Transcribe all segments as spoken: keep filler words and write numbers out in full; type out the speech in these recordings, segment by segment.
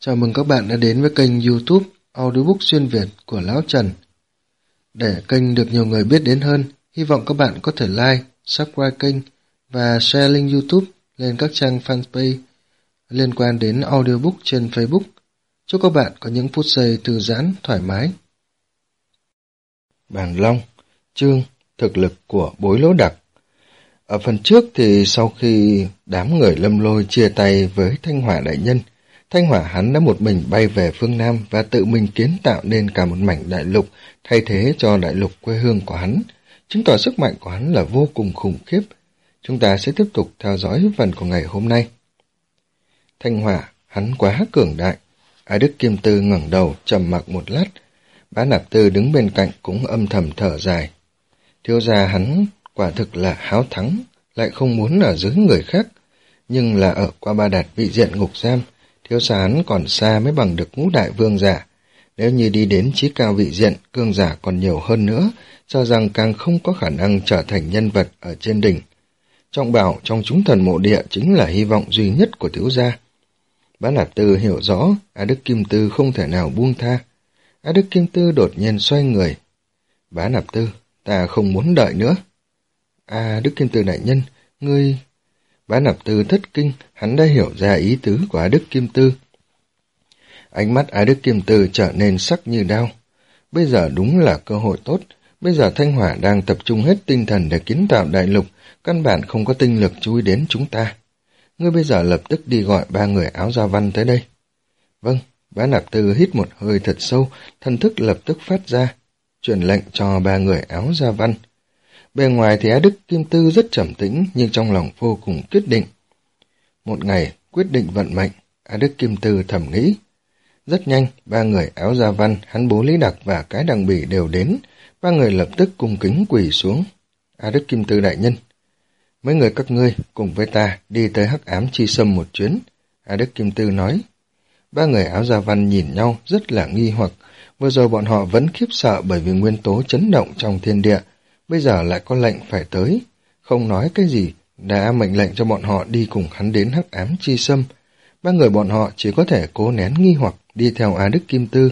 Chào mừng các bạn đã đến với kênh YouTube Audiobook Xuyên Việt của Lão Trần. Để kênh được nhiều người biết đến hơn, hy vọng các bạn có thể like, subscribe kênh và share link YouTube lên các trang fanpage liên quan đến audiobook trên Facebook. Chúc các bạn có những phút giây thư giãn, thoải mái. Bàn Long, chương Thực lực của Bối Lỗ Đặc. Ở phần trước thì sau khi đám người Lâm Lôi chia tay với Thanh Hỏa đại nhân, Thanh Hỏa hắn đã một mình bay về phương Nam và tự mình kiến tạo nên cả một mảnh đại lục thay thế cho đại lục quê hương của hắn, chứng tỏ sức mạnh của hắn là vô cùng khủng khiếp. Chúng ta sẽ tiếp tục theo dõi phần của ngày hôm nay. Thanh Hỏa, hắn quá cường đại. A Đức Kim Tư ngẩng đầu trầm mặc một lát. Bá Nạp Tư đứng bên cạnh cũng âm thầm thở dài. Thiếu gia hắn quả thực là háo thắng, lại không muốn ở dưới người khác, nhưng là ở qua Ba Đạt vị diện ngục giam, thiếu gia hắn còn xa mới bằng được ngũ đại vương giả. Nếu như đi đến chí cao vị diện, cương giả còn nhiều hơn nữa, cho rằng càng không có khả năng trở thành nhân vật ở trên đỉnh. Trọng bảo trong chúng thần mộ địa chính là hy vọng duy nhất của thiếu gia. Bá Nạp Tư hiểu rõ, A Đức Kim Tư không thể nào buông tha. A Đức Kim Tư đột nhiên xoay người. Bá Nạp Tư, ta không muốn đợi nữa. A Đức Kim Tư đại nhân, ngươi... Bá Nạp Tư thất kinh, hắn đã hiểu ra ý tứ của A Đức Kim Tư. Ánh mắt A Đức Kim Tư trở nên sắc như đao. Bây giờ đúng là cơ hội tốt, bây giờ Thanh Hỏa đang tập trung hết tinh thần để kiến tạo đại lục, căn bản không có tinh lực chú ý đến chúng ta. Ngươi bây giờ lập tức đi gọi ba người áo da văn tới đây. Vâng, Bá Nạp Tư hít một hơi thật sâu, thần thức lập tức phát ra, truyền lệnh cho ba người áo da văn. Bề ngoài thì A Đức Kim Tư rất trầm tĩnh, nhưng trong lòng vô cùng quyết định. Một ngày, quyết định vận mệnh, A Đức Kim Tư thầm nghĩ. Rất nhanh, ba người áo da văn, hắn Bố Lý Đặc và cái đằng bỉ đều đến, ba người lập tức cung kính quỳ xuống. A Đức Kim Tư đại nhân, mấy người các ngươi cùng với ta đi tới Hắc Ám Chi Sâm một chuyến, A Đức Kim Tư nói. Ba người áo da văn nhìn nhau rất là nghi hoặc, vừa rồi bọn họ vẫn khiếp sợ bởi vì nguyên tố chấn động trong thiên địa, bây giờ lại có lệnh phải tới, không nói cái gì, đã mệnh lệnh cho bọn họ đi cùng hắn đến Hắc Ám Chi Sâm. Ba người bọn họ chỉ có thể cố nén nghi hoặc đi theo A Đức Kim Tư.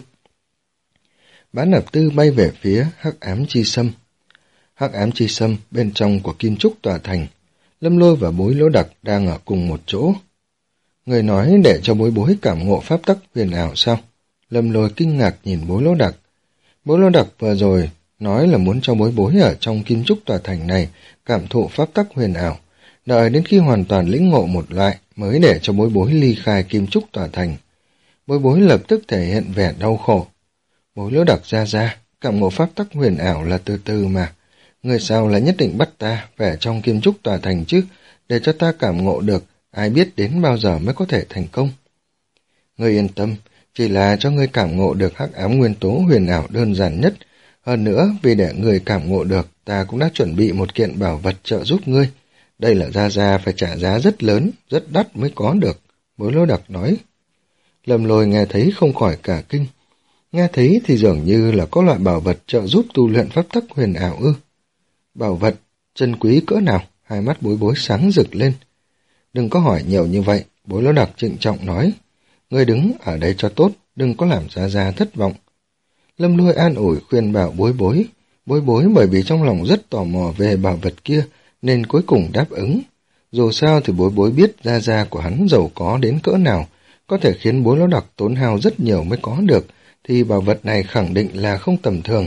Bá Nạp Tư bay về phía Hắc Ám Chi Sâm. Hắc Ám Chi Sâm bên trong của Kim Trúc tòa thành, Lâm Lôi và Bối Lỗ Đặc đang ở cùng một chỗ. Người nói để cho Bối Bối cảm ngộ pháp tắc huyền ảo sao? Lâm Lôi kinh ngạc nhìn Bối Lỗ Đặc. Bối Lỗ Đặc vừa rồi nói là muốn cho Bối Bối ở trong Kim Trúc tòa thành này cảm thụ pháp tắc huyền ảo, đợi đến khi hoàn toàn lĩnh ngộ một loại mới để cho Bối Bối ly khai Kim Trúc tòa thành. Bối Bối lập tức thể hiện vẻ đau khổ. Bối Lỗ Đặc ra ra, cảm ngộ pháp tắc huyền ảo là từ từ mà. Người sao lại nhất định bắt ta về trong Kim Trúc tòa thành chứ, để cho ta cảm ngộ được, ai biết đến bao giờ mới có thể thành công. Ngươi yên tâm, chỉ là cho ngươi cảm ngộ được hắc ám nguyên tố huyền ảo đơn giản nhất. Hơn nữa, vì để ngươi cảm ngộ được, ta cũng đã chuẩn bị một kiện bảo vật trợ giúp ngươi. Đây là Gia Gia phải trả giá rất lớn, rất đắt mới có được, Bối Lỗ Đặc nói. Lâm Lôi nghe thấy không khỏi cả kinh. Nghe thấy thì dường như là có loại bảo vật trợ giúp tu luyện pháp tắc huyền ảo ư. Bảo vật, chân quý cỡ nào? Hai mắt Bối Bối sáng rực lên. Đừng có hỏi nhiều như vậy, Bối Lỗ Đặc trịnh trọng nói. Ngươi đứng ở đây cho tốt, đừng có làm Gia Gia thất vọng. Lâm Lôi an ủi khuyên bảo Bối Bối. Bối Bối bởi vì trong lòng rất tò mò về bảo vật kia, nên cuối cùng đáp ứng. Dù sao thì Bối Bối biết Gia Gia của hắn giàu có đến cỡ nào, có thể khiến Bối Lỗ Đặc tốn hao rất nhiều mới có được, thì bảo vật này khẳng định là không tầm thường.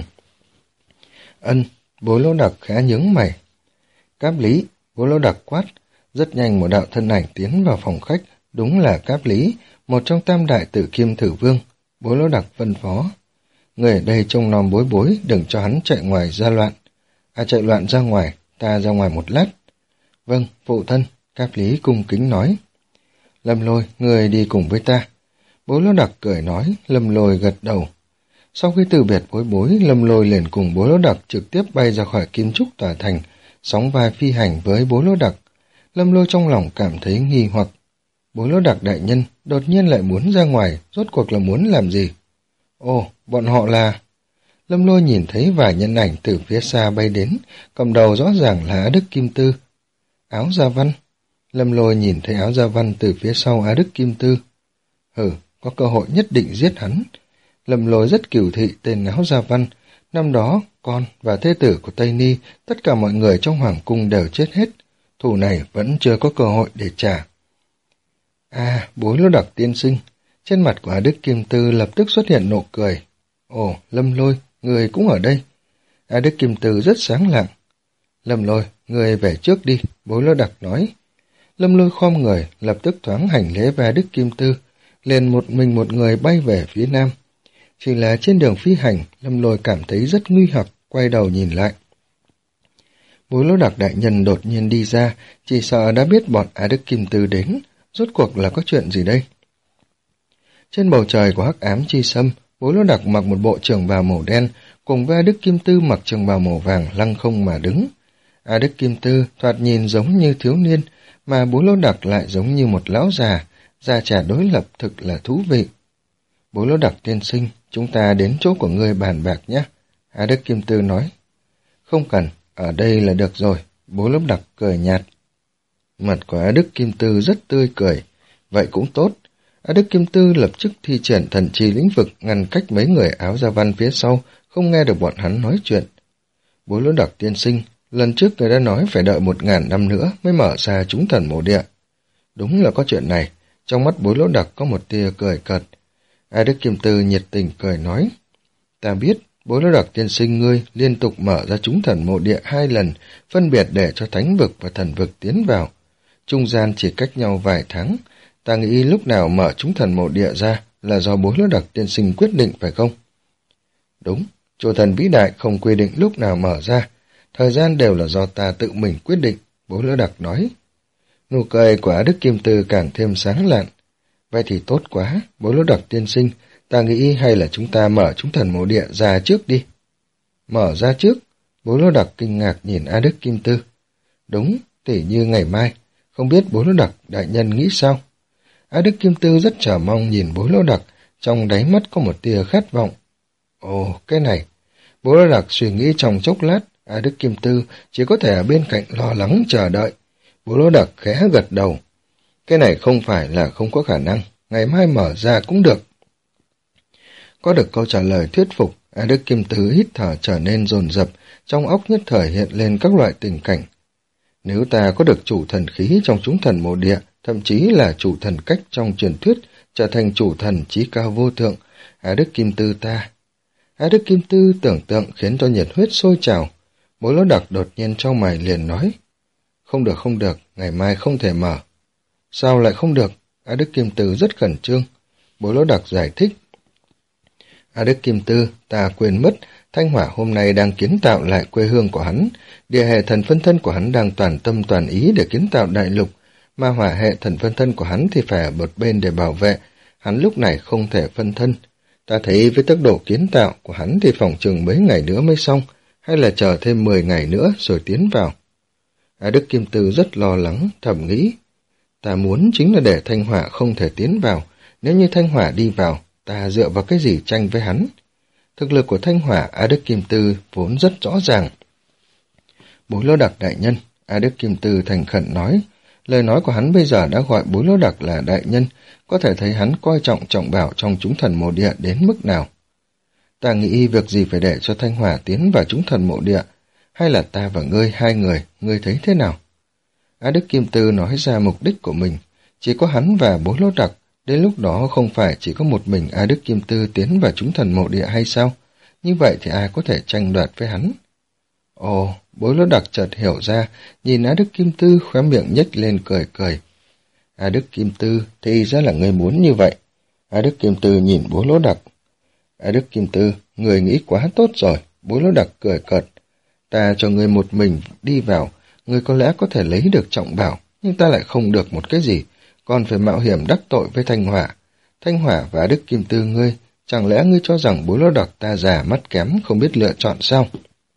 Ân, Bối Lỗ Đặc khá nhướng mày. Cáp Lý, Bối Lỗ Đặc quát. Rất nhanh một đạo thân ảnh tiến vào phòng khách, đúng là Cáp Lý, một trong tam đại tử Kim Thử Vương. Bối Lỗ Đặc phân phó. Người ở đây trông nom Bối Bối, đừng cho hắn chạy ngoài ra loạn. À chạy loạn ra ngoài, ta ra ngoài một lát. Vâng, phụ thân, Cáp Lý cung kính nói. Lâm Lôi, người đi cùng với ta. Bối Lỗ Đặc cười nói, Lâm Lôi gật đầu. Sau khi từ biệt Bối Bối, Lâm Lôi liền cùng Bối Lỗ Đặc trực tiếp bay ra khỏi Kim Trúc tòa thành, sóng vai phi hành với Bối Lỗ Đặc. Lâm Lôi trong lòng cảm thấy nghi hoặc. Bối Lỗ Đặc đại nhân đột nhiên lại muốn ra ngoài, rốt cuộc là muốn làm gì? Ồ, bọn họ là... Lâm Lôi nhìn thấy vài nhân ảnh từ phía xa bay đến, cầm đầu rõ ràng là A Đức Kim Tư. Áo da văn. Lâm Lôi nhìn thấy áo da văn từ phía sau A Đức Kim Tư. Hừ, có cơ hội nhất định giết hắn. Lâm Lôi rất cừu thị tên Ngáo Gia Văn, năm đó con và thê tử của Tây Ni, tất cả mọi người trong hoàng cung đều chết hết, thù này vẫn chưa có cơ hội để trả. À, Bối Lô Đặc tiên sinh, trên mặt của A Đức Kim Tư lập tức xuất hiện nụ cười. Ồ, Lâm Lôi, người cũng ở đây. A Đức Kim Tư rất sáng lạng. Lâm Lôi, người về trước đi, Bối Lô Đặc nói. Lâm Lôi khom người, lập tức thoáng hành lễ với A Đức Kim Tư, liền một mình một người bay về phía nam. Chỉ là trên đường phi hành, Lâm Lôi cảm thấy rất nguy hoặc, quay đầu nhìn lại. Bối Lô Đặc đại nhân đột nhiên đi ra, chỉ sợ đã biết bọn A Đức Kim Tư đến, rốt cuộc là có chuyện gì đây? Trên bầu trời của hắc ám chi sâm, Bối Lô Đặc mặc một bộ trường bào màu đen, cùng với A Đức Kim Tư mặc trường bào màu vàng lăng không mà đứng. A Đức Kim Tư thoạt nhìn giống như thiếu niên, mà Bối Lô Đặc lại giống như một lão già, già trẻ đối lập thực là thú vị. Bối Lô Đặc tiên sinh, chúng ta đến chỗ của ngươi bàn bạc nhé. A Đức Kim Tư nói. Không cần, ở đây là được rồi. Bối Lô Đặc cười nhạt. Mặt của A Đức Kim Tư rất tươi cười. Vậy cũng tốt. A Đức Kim Tư lập tức thi triển thần trì lĩnh vực ngăn cách mấy người áo da văn phía sau, không nghe được bọn hắn nói chuyện. Bối Lô Đặc tiên sinh, lần trước người đã nói phải đợi một ngàn năm nữa mới mở ra chúng thần mộ địa. Đúng là có chuyện này. Trong mắt Bối Lô Đặc có một tia cười cợt. A Đức Kim Tư nhiệt tình cười nói. Ta biết, Bối Lô Đặc tiên sinh ngươi liên tục mở ra chúng thần mộ địa hai lần, phân biệt để cho thánh vực và thần vực tiến vào. Trung gian chỉ cách nhau vài tháng. Ta nghĩ lúc nào mở chúng thần mộ địa ra là do Bối Lô Đặc tiên sinh quyết định phải không? Đúng, chủ thần vĩ đại không quy định lúc nào mở ra. Thời gian đều là do ta tự mình quyết định, Bối Lô Đặc nói. Nụ cười của A Đức Kim Tư càng thêm sáng lạn. Vậy thì tốt quá, Bối Lô Đặc tiên sinh, ta nghĩ hay là chúng ta mở chúng thần mộ địa ra trước đi. Mở ra trước, Bối Lô Đặc kinh ngạc nhìn A Đức Kim Tư. Đúng, tỉ như ngày mai, không biết Bối Lô Đặc đại nhân nghĩ sao? A Đức Kim Tư rất chờ mong nhìn Bối Lô Đặc, trong đáy mắt có một tia khát vọng. Ồ, cái này, Bối Lô Đặc suy nghĩ trong chốc lát, A Đức Kim Tư chỉ có thể ở bên cạnh lo lắng chờ đợi. Bối Lô Đặc khẽ gật đầu. Cái này không phải là không có khả năng, ngày mai mở ra cũng được. Có được câu trả lời thuyết phục, A Đức Kim Tư hít thở trở nên dồn dập, trong óc nhất thời hiện lên các loại tình cảnh. Nếu ta có được chủ thần khí trong chúng thần mộ địa, thậm chí là chủ thần cách trong truyền thuyết, trở thành chủ thần chí cao vô thượng, A Đức Kim Tư ta. A Đức Kim Tư tưởng tượng khiến cho nhiệt huyết sôi trào. Bối Lô Đặc đột nhiên trong mày liền nói. Không được không được, ngày mai không thể mở. Sao lại không được? A Đức Kim Tư rất khẩn trương. Bối Lô Đặc giải thích. A Đức Kim Tư, ta quên mất, Thanh Hỏa hôm nay đang kiến tạo lại quê hương của hắn. Địa hệ thần phân thân của hắn đang toàn tâm toàn ý để kiến tạo đại lục, mà hỏa hệ thần phân thân của hắn thì phải ở một bên để bảo vệ. Hắn lúc này không thể phân thân. Ta thấy với tốc độ kiến tạo của hắn thì phòng chừng mấy ngày nữa mới xong, hay là chờ thêm mười ngày nữa rồi tiến vào. A Đức Kim Tư rất lo lắng, thầm nghĩ. Ta muốn chính là để Thanh Hỏa không thể tiến vào. Nếu như Thanh Hỏa đi vào, ta dựa vào cái gì tranh với hắn? Thực lực của Thanh Hỏa, A Đức Kim Tư vốn rất rõ ràng. Bối Lô Đặc đại nhân, A Đức Kim Tư thành khẩn nói. Lời nói của hắn bây giờ đã gọi Bối Lô Đặc là đại nhân, có thể thấy hắn coi trọng trọng bảo trong chúng thần mộ địa đến mức nào. Ta nghĩ việc gì phải để cho Thanh Hỏa tiến vào chúng thần mộ địa, hay là ta và ngươi hai người, ngươi thấy thế nào? A Đức Kim Tư nói ra mục đích của mình, chỉ có hắn và Bối Lô Đặc, đến lúc đó không phải chỉ có một mình A Đức Kim Tư tiến vào chúng thần mộ địa hay sao? Như vậy thì ai có thể tranh đoạt với hắn? Ồ, Bối Lô Đặc chợt hiểu ra, nhìn A Đức Kim Tư khóe miệng nhếch lên cười cười. A Đức Kim Tư, thì ra là ngươi muốn như vậy. A Đức Kim Tư nhìn Bối Lô Đặc. A Đức Kim Tư, người nghĩ quá tốt rồi, Bối Lô Đặc cười cợt. Ta cho ngươi một mình đi vào, ngươi có lẽ có thể lấy được trọng bảo, nhưng ta lại không được một cái gì, còn phải mạo hiểm đắc tội với Thanh Hỏa. Thanh Hỏa và A Đức Kim Tư ngươi, chẳng lẽ ngươi cho rằng Bối Lô Đặc ta già mắt kém không biết lựa chọn sao?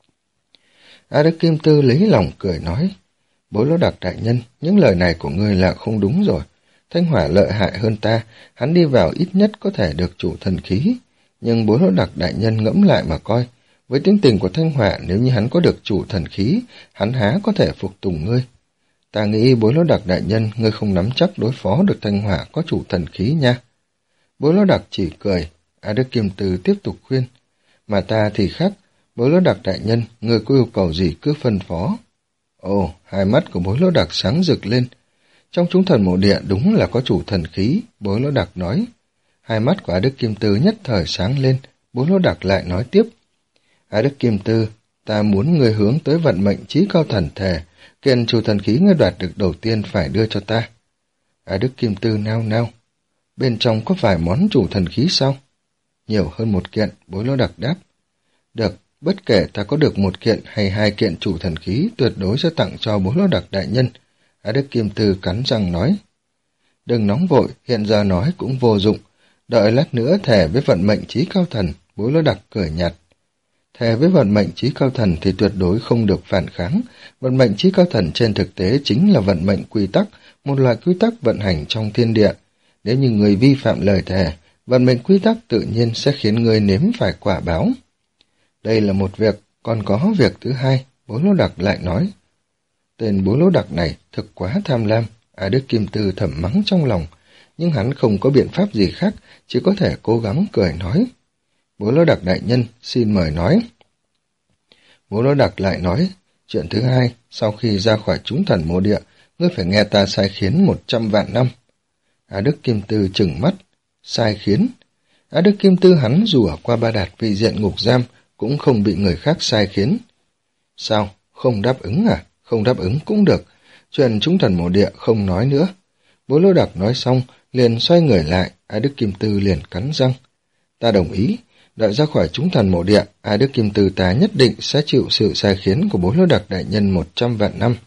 A Đức Kim Tư lấy lòng cười nói. Bối Lô Đặc đại nhân, những lời này của ngươi là không đúng rồi. Thanh Hỏa lợi hại hơn ta, hắn đi vào ít nhất có thể được chủ thần khí. Nhưng Bối Lô Đặc đại nhân ngẫm lại mà coi, với tính tình của Thanh Hỏa, nếu như hắn có được chủ thần khí, hắn há có thể phục tùng ngươi. Ta nghĩ Bối Lô Đặc đại nhân, ngươi không nắm chắc đối phó được Thanh Hỏa có chủ thần khí nha. Bối Lỗ Đặc chỉ cười. A Đức Kim Tư tiếp tục khuyên. Mà ta thì khác, Bối Lỗ Đặc đại nhân, người có yêu cầu gì cứ phân phó. Ồ, hai mắt của Bối Lỗ Đặc sáng rực lên. Trong chúng thần mộ địa đúng là có chủ thần khí, Bối Lỗ Đặc nói. Hai mắt của A Đức Kim Tư nhất thời sáng lên, Bối Lỗ Đặc lại nói tiếp. A Đức Kim Tư, ta muốn người hướng tới vận mệnh chí cao thần thể, kiện chủ thần khí ngươi đoạt được đầu tiên phải đưa cho ta. A Đức Kim Tư nao nao. Bên trong có vài món chủ thần khí sao? Nhiều hơn một kiện, Bối Lỗ Đặc đáp. Được, bất kể ta có được một kiện hay hai kiện chủ thần khí, tuyệt đối sẽ tặng cho Bối Lỗ Đặc đại nhân. A Đức Kim Tư cắn răng nói. Đừng nóng vội, hiện giờ nói cũng vô dụng. Đợi lát nữa thề với vận mệnh chí cao thần, Bối Lỗ Đặc cười nhạt. Thề với vận mệnh chí cao thần thì tuyệt đối không được phản kháng. Vận mệnh chí cao thần trên thực tế chính là vận mệnh quy tắc, một loại quy tắc vận hành trong thiên địa. Nếu như người vi phạm lời thề, vận mệnh quy tắc tự nhiên sẽ khiến người nếm phải quả báo. Đây là một việc, còn có việc thứ hai, Bối Lỗ Đặc lại nói. Tên Bối Lỗ Đặc này thực quá tham lam, A Đức Kim Tư thầm mắng trong lòng, nhưng hắn không có biện pháp gì khác, chỉ có thể cố gắng cười nói. Bối Lỗ Đặc đại nhân, xin mời nói. Bối Lỗ Đặc lại nói, chuyện thứ hai, sau khi ra khỏi chúng thần mộ địa, ngươi phải nghe ta sai khiến một trăm vạn năm. A Đức Kim Tư trừng mắt, sai khiến. A Đức Kim Tư hắn dù ở qua Ba Đạt vị diện ngục giam, cũng không bị người khác sai khiến. Sao, không đáp ứng à? Không đáp ứng cũng được, chuyện chúng thần mộ địa không nói nữa. Bối Lỗ Đặc nói xong, liền xoay người lại, A Đức Kim Tư liền cắn răng. Ta đồng ý, đợi ra khỏi chúng thần mộ địa, A Đức Kim Tư ta nhất định sẽ chịu sự sai khiến của Bối Lỗ Đặc đại nhân một trăm vạn năm.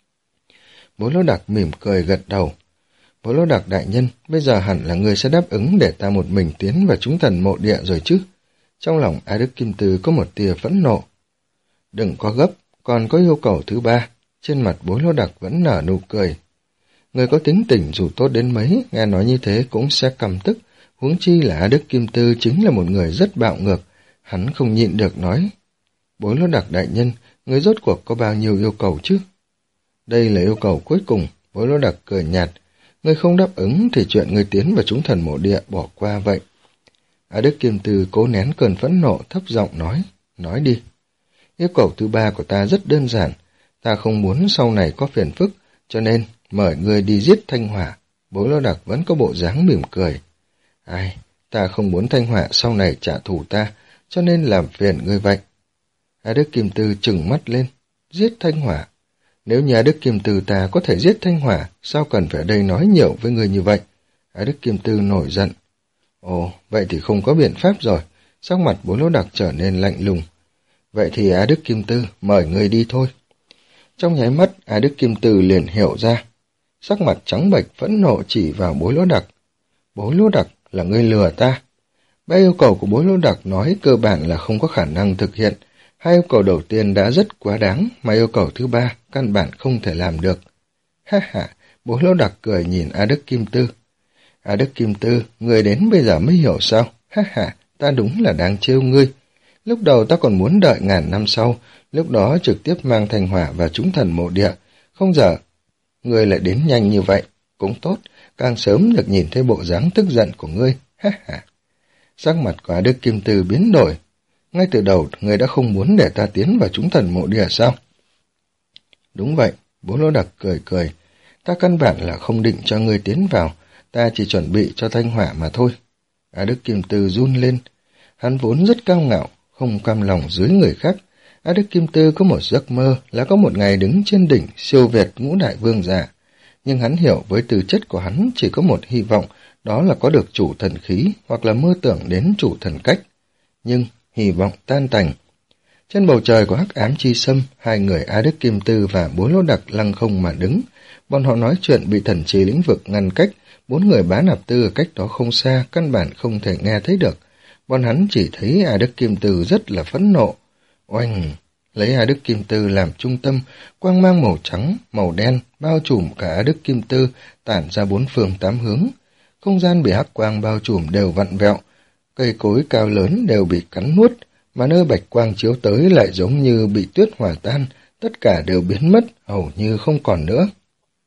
Bối Lỗ Đặc mỉm cười gật đầu. Bối Lỗ Đặc đại nhân, bây giờ hẳn là người sẽ đáp ứng để ta một mình tiến vào chúng thần mộ địa rồi chứ. Trong lòng A Đức Kim Tư có một tia phẫn nộ. Đừng có gấp, còn có yêu cầu thứ ba. Trên mặt Bối Lỗ Đặc vẫn nở nụ cười. Người có tính tình dù tốt đến mấy, nghe nói như thế cũng sẽ căm tức. Huống chi là A Đức Kim Tư chính là một người rất bạo ngược. Hắn không nhịn được nói. Bối Lỗ Đặc đại nhân, người rốt cuộc có bao nhiêu yêu cầu chứ? Đây là yêu cầu cuối cùng, Bối Lỗ Đặc cười nhạt. Người không đáp ứng thì chuyện người tiến vào chúng thần mộ địa bỏ qua vậy. A Đức Kim Tư cố nén cơn phẫn nộ, thấp giọng nói. Nói đi. Yêu cầu thứ ba của ta rất đơn giản. Ta không muốn sau này có phiền phức, cho nên mời người đi giết Thanh Hỏa. Bối Lỗ Đặc vẫn có bộ dáng mỉm cười. Ai, ta không muốn Thanh Hỏa sau này trả thù ta, cho nên làm phiền ngươi vậy. A Đức Kim Tư trừng mắt lên. Giết Thanh Hỏa? Nếu nhà Đức Kim Tư ta có thể giết Thanh Hỏa, sao cần phải ở đây nói nhiều với người như vậy? A Đức Kim Tư nổi giận. Ồ, vậy thì không có biện pháp rồi. Sắc mặt Bối Lỗ Đặc trở nên lạnh lùng. Vậy thì A Đức Kim Tư, mời người đi thôi. Trong nháy mắt, A Đức Kim Tư liền hiểu ra. Sắc mặt trắng bệch phẫn nộ chỉ vào Bối Lỗ Đặc. Bối Lỗ Đặc là ngươi lừa ta. Ba yêu cầu của Bối Lỗ Đặc nói cơ bản là không có khả năng thực hiện. Hai yêu cầu đầu tiên đã rất quá đáng, mà yêu cầu thứ ba căn bản không thể làm được. Ha ha, Bối Lỗ Đặc cười nhìn A Đức Kim Tư. A Đức Kim Tư, người đến bây giờ mới hiểu sao? Ha ha, ta đúng là đang trêu ngươi. Lúc đầu ta còn muốn đợi ngàn năm sau, lúc đó trực tiếp mang Thanh Hỏa vào chúng thần mộ địa. Không giờ, ngươi lại đến nhanh như vậy. Cũng tốt, càng sớm được nhìn thấy bộ dáng tức giận của ngươi. Ha ha. Sắc mặt của A Đức Kim Tư biến đổi. Ngay từ đầu, ngươi đã không muốn để ta tiến vào chúng thần mộ địa sao? Đúng vậy, Bối Lỗ Đặc cười cười. Ta căn bản là không định cho ngươi tiến vào, ta chỉ chuẩn bị cho Thanh Hỏa mà thôi. A Đức Kim Tư run lên. Hắn vốn rất cao ngạo, không cam lòng dưới người khác. A Đức Kim Tư có một giấc mơ là có một ngày đứng trên đỉnh siêu việt ngũ đại vương giả. Nhưng hắn hiểu với tư chất của hắn chỉ có một hy vọng, đó là có được chủ thần khí hoặc là mơ tưởng đến chủ thần cách. Nhưng hy vọng tan tành. Trên bầu trời của hắc ám chi sâm, hai người A Đức Kim Tư và Bối Lỗ Đặc lăng không mà đứng. Bọn họ nói chuyện bị thần trì lĩnh vực ngăn cách, bốn người Bá Nạp Tư ở cách đó không xa, căn bản không thể nghe thấy được. Bọn hắn chỉ thấy A Đức Kim Tư rất là phẫn nộ. Oanh! Lấy A Đức Kim Tư làm trung tâm, quang mang màu trắng, màu đen, bao trùm cả A Đức Kim Tư, tản ra bốn phương tám hướng. Không gian bị hắc quang bao trùm đều vặn vẹo, cây cối cao lớn đều bị cắn nuốt, mà nơi bạch quang chiếu tới lại giống như bị tuyết hòa tan, tất cả đều biến mất, hầu như không còn nữa.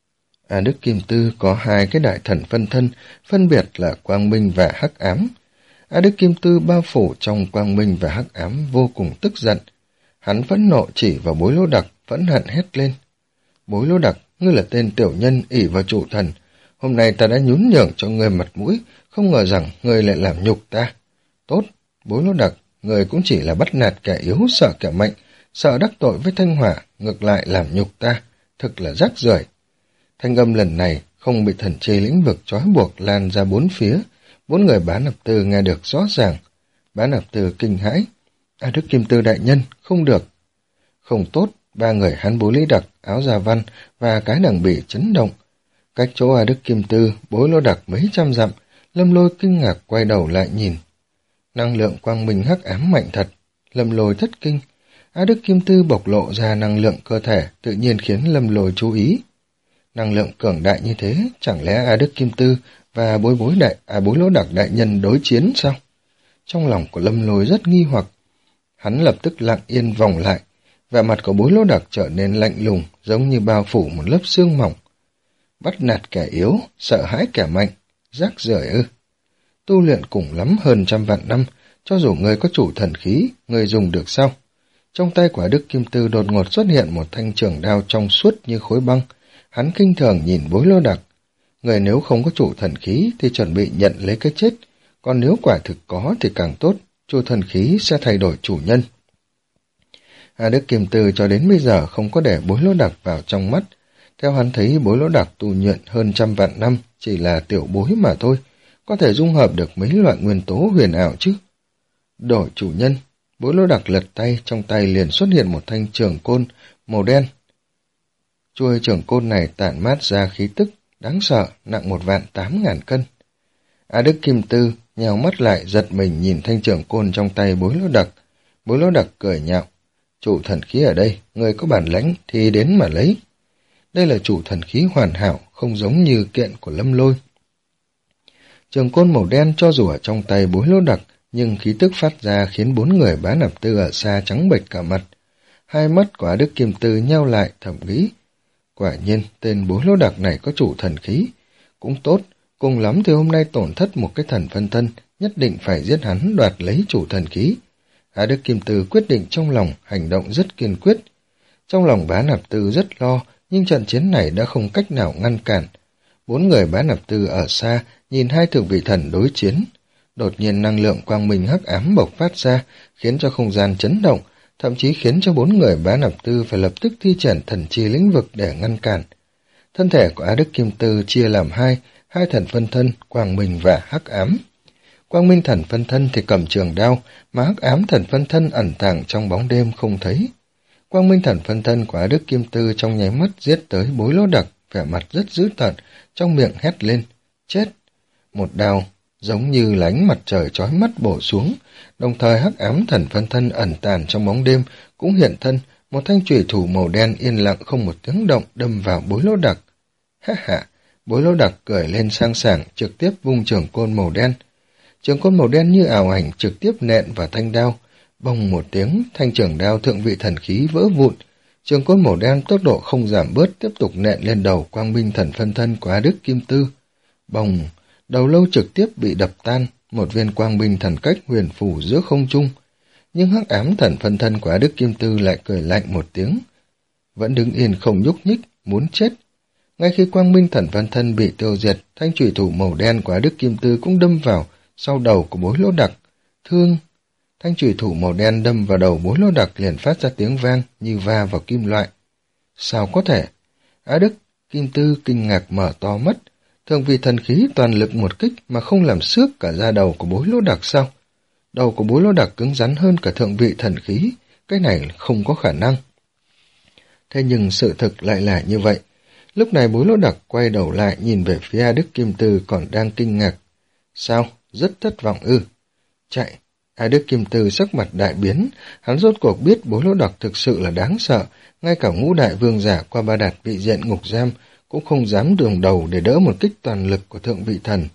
A Đức Kim Tư có hai cái đại thần phân thân, phân biệt là quang minh và hắc ám. A Đức Kim Tư bao phủ trong quang minh và hắc ám vô cùng tức giận. Hắn phẫn nộ chỉ vào Bối Lỗ Đặc, phẫn hận hét lên. Bối Lỗ Đặc, ngươi là tên tiểu nhân ỷ vào trụ thần. Hôm nay ta đã nhún nhường cho ngươi mặt mũi, không ngờ rằng ngươi lại làm nhục ta. Tốt, Bối Lỗ Đặc, ngươi cũng chỉ là bắt nạt kẻ yếu sợ kẻ mạnh, sợ đắc tội với Thanh Hỏa, ngược lại làm nhục ta, thực là rác rưởi. Thanh âm lần này không bị thần chi lĩnh vực trói buộc lan ra bốn phía, bốn người Bá Nạp Tư nghe được rõ ràng. Bá Nạp Tư kinh hãi. A Đức Kim Tư đại nhân, không được. Không tốt, ba người hắn Bối Lý Đặc, Áo Gia Văn và cái đằng bị chấn động. Cách chỗ A Đức Kim Tư, Bối Lỗ Đặc mấy trăm dặm, Lâm Lôi kinh ngạc quay đầu lại nhìn. Năng lượng quang minh hắc ám mạnh thật, Lâm Lôi thất kinh. A Đức Kim Tư bộc lộ ra năng lượng cơ thể, tự nhiên khiến Lâm Lôi chú ý. Năng lượng cường đại như thế, chẳng lẽ A Đức Kim Tư và bối bối đại, à Bối Lỗ Đặc đại nhân đối chiến sao? Trong lòng của Lâm Lôi rất nghi hoặc. Hắn lập tức lặng yên vòng lại, vẻ mặt của Bối Lỗ Đặc trở nên lạnh lùng, giống như bao phủ một lớp sương mỏng. Bắt nạt kẻ yếu, sợ hãi kẻ mạnh, rác rưởi ư? Tu luyện cùng lắm hơn trăm vạn năm, cho dù người có chủ thần khí, người dùng được sao? Trong tay của Đức Kim Tư đột ngột xuất hiện một thanh trường đao trong suốt như khối băng. Hắn kinh thường nhìn Bối Lỗ Đặc. Người nếu không có chủ thần khí thì chuẩn bị nhận lấy cái chết, còn nếu quả thực có thì càng tốt, chủ thần khí sẽ thay đổi chủ nhân. A Đức Kim Tư cho đến bây giờ không có để Bối Lỗ Đặc vào trong mắt. Theo hắn thấy Bối Lỗ Đặc tu luyện hơn trăm vạn năm chỉ là tiểu bối mà thôi, có thể dung hợp được mấy loại nguyên tố huyền ảo chứ. Đổi chủ nhân, Bối Lỗ Đặc lật tay, trong tay liền xuất hiện một thanh trường côn màu đen. Chuôi trường côn này tản mát ra khí tức đáng sợ, nặng một vạn tám ngàn cân. A Đức Kim Tư nhào mắt lại, giật mình nhìn thanh trường côn trong tay Bối Lỗ Đặc. Bối Lỗ Đặc cười nhạo. Chủ thần khí ở đây, người có bản lãnh thì đến mà lấy. Đây là chủ thần khí hoàn hảo, không giống như kiện của Lâm Lôi. Trường côn màu đen cho dù ở trong tay Bối Lỗ Đặc, nhưng khí tức phát ra khiến bốn người Bá Nạp Tư ở xa trắng bệch cả mặt. Hai mắt của A Đức Kim Tư nheo lại, thầm nghĩ. Quả nhiên, tên Bối Lỗ Đặc này có chủ thần khí. Cũng tốt, cùng lắm thì hôm nay tổn thất một cái thần phân thân, nhất định phải giết hắn đoạt lấy chủ thần khí. A Đức Kim Tư quyết định trong lòng, hành động rất kiên quyết. Trong lòng Bá Nạp Tư rất lo, nhưng trận chiến này đã không cách nào ngăn cản. Bốn người Bá Nạp Tư ở xa, nhìn hai thượng vị thần đối chiến. Đột nhiên năng lượng quang minh hắc ám bộc phát ra, khiến cho không gian chấn động, thậm chí khiến cho bốn người Bá Nạp Tư phải lập tức thi triển thần chi lĩnh vực để ngăn cản. Thân thể của A Đức Kim Tư chia làm hai, hai thần phân thân, quang minh và hắc ám. Quang minh thần phân thân thì cầm trường đao, mà hắc ám thần phân thân ẩn tàng trong bóng đêm không thấy. Quang minh thần phân thân của A Đức Kim Tư trong nháy mắt giết tới Bối Lỗ Đặc, vẻ mặt rất dữ tợn, trong miệng hét lên, chết. Một đao giống như là ánh mặt trời chói mắt bổ xuống, đồng thời hắc ám thần phân thân ẩn tàn trong bóng đêm cũng hiện thân, một thanh chùy thủ màu đen yên lặng không một tiếng động đâm vào Bối Lỗ Đặc. Ha ha, Bối Lỗ Đặc cười lên sang sảng, trực tiếp vung trường côn màu đen. Trường côn màu đen như ảo ảnh trực tiếp nện vào thanh đao. Bông một tiếng, thanh trường đao thượng vị thần khí vỡ vụn. Trường côn màu đen tốc độ không giảm bớt, tiếp tục nện lên đầu quang minh thần phân thân của A Đức Kim Tư. Bông, đầu lâu trực tiếp bị đập tan, một viên quang minh thần cách huyền phù giữa không trung. Nhưng hắc ám thần phân thân của A Đức Kim Tư lại cười lạnh một tiếng. Vẫn đứng yên không nhúc nhích, muốn chết. Ngay khi quang minh thần phân thân bị tiêu diệt, thanh chùy thủ màu đen của A Đức Kim Tư cũng đâm vào sau đầu của Bối Lỗ Đặc. Thương! Thanh chùy thủ màu đen đâm vào đầu Bối Lỗ Đặc liền phát ra tiếng vang như va vào kim loại. Sao có thể? A Đức Kim Tư kinh ngạc mở to mắt. Thường vì thần khí toàn lực một kích mà không làm xước cả da đầu của Bối Lỗ Đặc sao? Đầu của Bối Lỗ Đặc cứng rắn hơn cả thượng vị thần khí, cái này không có khả năng. Thế nhưng sự thực lại là như vậy. Lúc này Bối Lỗ Đặc quay đầu lại nhìn về phía A Đức Kim Tư còn đang kinh ngạc. Sao? Rất thất vọng ư? Chạy! A Đức Kim Tư sắc mặt đại biến, hắn rốt cuộc biết Bối Lỗ Đặc thực sự là đáng sợ, ngay cả ngũ đại vương giả qua Ba Đạt bị diện ngục giam cũng không dám đường đầu để đỡ một kích toàn lực của thượng vị thần.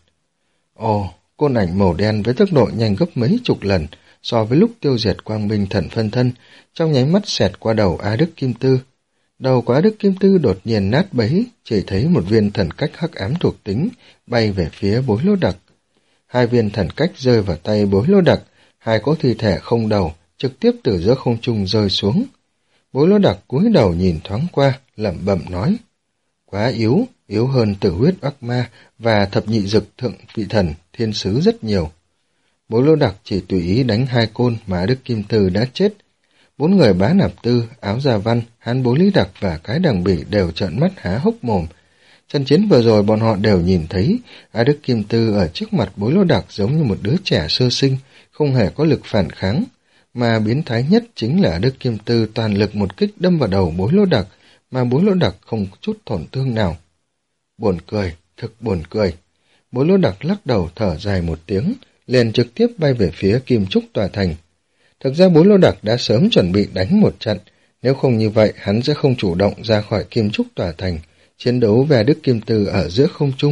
Ồ, côn ảnh màu đen với tốc độ nhanh gấp mấy chục lần so với lúc tiêu diệt quang minh thần phân thân, trong nháy mắt xẹt qua đầu A Đức Kim Tư. Đầu quá Đức Kim Tư đột nhiên nát bấy, chỉ thấy một viên thần cách hắc ám thuộc tính bay về phía Bối Lô Đặc. Hai viên thần cách rơi vào tay Bối Lô Đặc, hai cỗ thi thể không đầu trực tiếp từ giữa không trung rơi xuống. Bối Lô Đặc cúi đầu nhìn thoáng qua, lẩm bẩm nói: quá yếu, yếu hơn Tử Huyết Ác Ma và Thập Nhị Dực Thượng Vị Thần Thiên Sứ rất nhiều. Bối Lô Đặc chỉ tùy ý đánh hai côn mà Đức Kim Tư đã chết. Bốn người Bá Nạp Tư, Áo Gia Văn, Hán Bố Lý Đặc và Cái Đằng Bỉ đều trợn mắt há hốc mồm. Trận chiến vừa rồi bọn họ đều nhìn thấy A Đức Kim Tư ở trước mặt Bối Lô Đặc giống như một đứa trẻ sơ sinh, không hề có lực phản kháng. Mà biến thái nhất chính là A Đức Kim Tư toàn lực một kích đâm vào đầu Bối Lô Đặc, mà Bối Lô Đặc không có chút tổn thương nào. Buồn cười, thực buồn cười. Bối Lô Đặc lắc đầu thở dài một tiếng, liền trực tiếp bay về phía Kim Trúc Tòa Thành. Thực ra Bối Lô Đặc đã sớm chuẩn bị đánh một trận, nếu không như vậy hắn sẽ không chủ động ra khỏi Kim Trúc Tòa Thành, chiến đấu về Đức Kim Tư ở giữa không trung.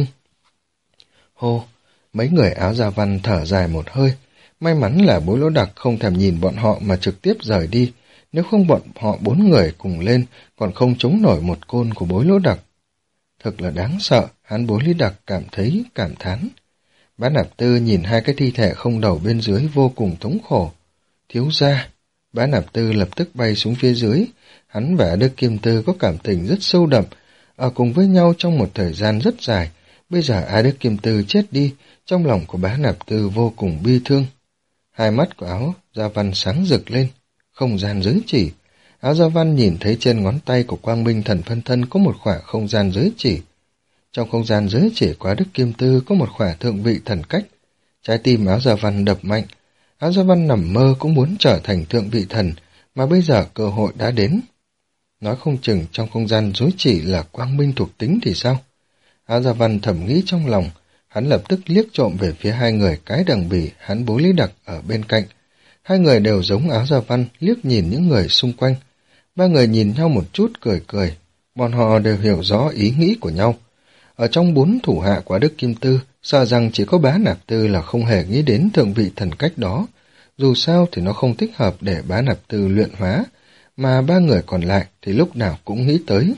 Hô, mấy người Áo Gia Văn thở dài một hơi, may mắn là Bối Lô Đặc không thèm nhìn bọn họ mà trực tiếp rời đi, nếu không bọn họ bốn người cùng lên còn không chống nổi một côn của Bối Lô Đặc. Thật là đáng sợ, Hán Bố Lý Đặc cảm thấy cảm thán. Bá Nạp Tư nhìn hai cái thi thể không đầu bên dưới vô cùng thống khổ. Thiếu gia, Bá Nạp Tư lập tức bay xuống phía dưới. Hắn và Đức Kim Tư có cảm tình rất sâu đậm, ở cùng với nhau trong một thời gian rất dài. Bây giờ A Đức Kim Tư chết đi, trong lòng của Bá Nạp Tư vô cùng bi thương. Hai mắt của Áo Gia Văn sáng rực lên. Không gian giới chỉ. Áo Gia Văn nhìn thấy trên ngón tay của Quang Minh Thần Phân Thân có một khỏa không gian giới chỉ. Trong không gian giới chỉ của Đức Kim Tư có một khỏa thượng vị thần cách. Trái tim Áo Gia Văn đập mạnh. Áo Gia Văn nằm mơ cũng muốn trở thành thượng vị thần, mà bây giờ cơ hội đã đến. Nói không chừng trong không gian giới chỉ là quang minh thuộc tính thì sao? Áo Gia Văn thầm nghĩ trong lòng, hắn lập tức liếc trộm về phía hai người Cái Đằng Bỉ, Hán Bố Lý Đặc ở bên cạnh. Hai người đều giống Áo Gia Văn, liếc nhìn những người xung quanh. Ba người nhìn nhau một chút cười cười, bọn họ đều hiểu rõ ý nghĩ của nhau. Ở trong bốn thủ hạ của Đức Kim Tư, sợ rằng chỉ có Bá Nạp Tư là không hề nghĩ đến thượng vị thần cách đó. Dù sao thì nó không thích hợp để Bá Nạp Tư luyện hóa, mà ba người còn lại thì lúc nào cũng nghĩ tới.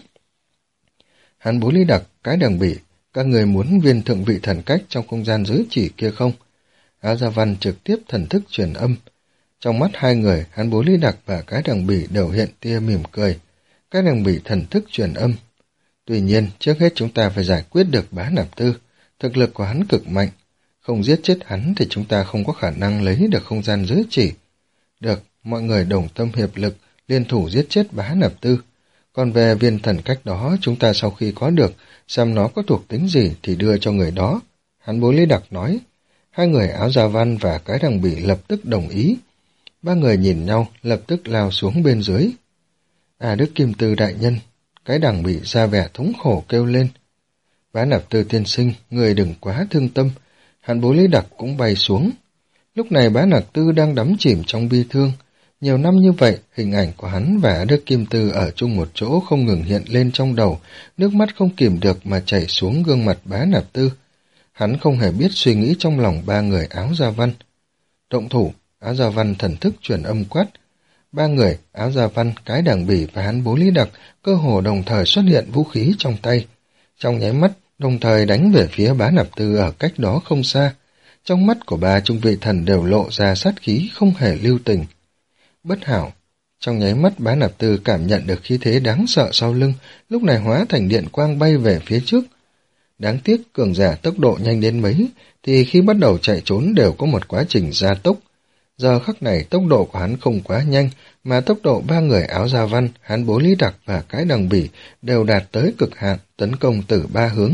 Hán Bố Lý Đặc, Cái Đằng Bỉ, các người muốn viên thượng vị thần cách trong không gian giới chỉ kia không? Áo Gia Văn trực tiếp thần thức truyền âm. Trong mắt hai người, Hán Bố Lý Đặc và Cái Đằng Bỉ đều hiện tia mỉm cười. Cái Đằng Bỉ thần thức truyền âm. Tuy nhiên, trước hết chúng ta phải giải quyết được Bá Nạp Tư. Thực lực của hắn cực mạnh. Không giết chết hắn thì chúng ta không có khả năng lấy được không gian giới chỉ. Được, mọi người đồng tâm hiệp lực, liên thủ giết chết Bá Nạp Tư. Còn về viên thần cách đó, chúng ta sau khi có được, xem nó có thuộc tính gì thì đưa cho người đó. Hán Bố Lý Đặc nói. Hai người Áo Gia Văn và Cái Đằng Bỉ lập tức đồng ý. Ba người nhìn nhau, lập tức lao xuống bên dưới. À Đức Kim Tư đại nhân, Cái Đằng Bỉ ra vẻ thống khổ kêu lên. Bá Nạp Tư tiên sinh, người đừng quá thương tâm. Hán Bố Lý Đặc cũng bay xuống. Lúc này Bá Nạp Tư đang đắm chìm trong bi thương. Nhiều năm như vậy, hình ảnh của hắn và Đức Kim Tư ở chung một chỗ không ngừng hiện lên trong đầu, nước mắt không kìm được mà chảy xuống gương mặt Bá Nạp Tư. Hắn không hề biết suy nghĩ trong lòng ba người Áo Gia Văn. Động thủ, Áo Gia Văn thần thức truyền âm quát. Ba người Áo Gia Văn, Cái Đằng Bỉ và Hán Bố Lý Đặc cơ hồ đồng thời xuất hiện vũ khí trong tay. Trong nháy mắt, đồng thời đánh về phía Bá Nạp Tư ở cách đó không xa. Trong mắt của ba trung vị thần đều lộ ra sát khí không hề lưu tình. Bất hảo, trong nháy mắt Bá Nạp Tư cảm nhận được khí thế đáng sợ sau lưng, lúc này hóa thành điện quang bay về phía trước. Đáng tiếc cường giả tốc độ nhanh đến mấy, thì khi bắt đầu chạy trốn đều có một quá trình gia tốc. Giờ khắc này tốc độ của hắn không quá nhanh, mà tốc độ ba người Áo Gia Văn, Hán Bố Lý Đặc và Cái Đằng Bỉ đều đạt tới cực hạn, tấn công từ ba hướng.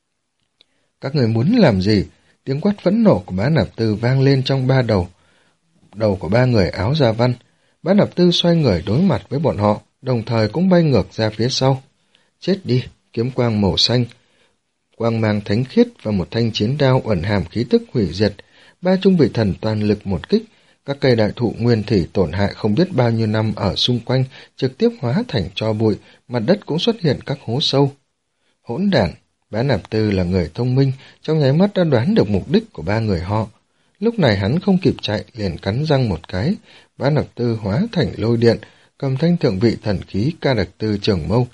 Các người muốn làm gì? Tiếng quát phẫn nộ của Bá Nạp Tư vang lên trong ba đầu. Đầu của ba người Áo Gia Văn. Bá Nạp Tư xoay người đối mặt với bọn họ, đồng thời cũng bay ngược ra phía sau. Chết đi, kiếm quang màu xanh, quang mang thánh khiết và một thanh chiến đao ẩn hàm khí tức hủy diệt. Ba trung vị thần toàn lực một kích, các cây đại thụ nguyên thủy tổn hại không biết bao nhiêu năm ở xung quanh trực tiếp hóa thành tro bụi, mặt đất cũng xuất hiện các hố sâu. Hỗn đản, Bá Nạp Tư là người thông minh, trong nháy mắt đã đoán được mục đích của ba người họ. Lúc này hắn không kịp chạy, liền cắn răng một cái, Bá Nạp Tư hóa thành lôi điện, cầm thanh thượng vị thần khí Ca Đặc Tư Trường Mâu,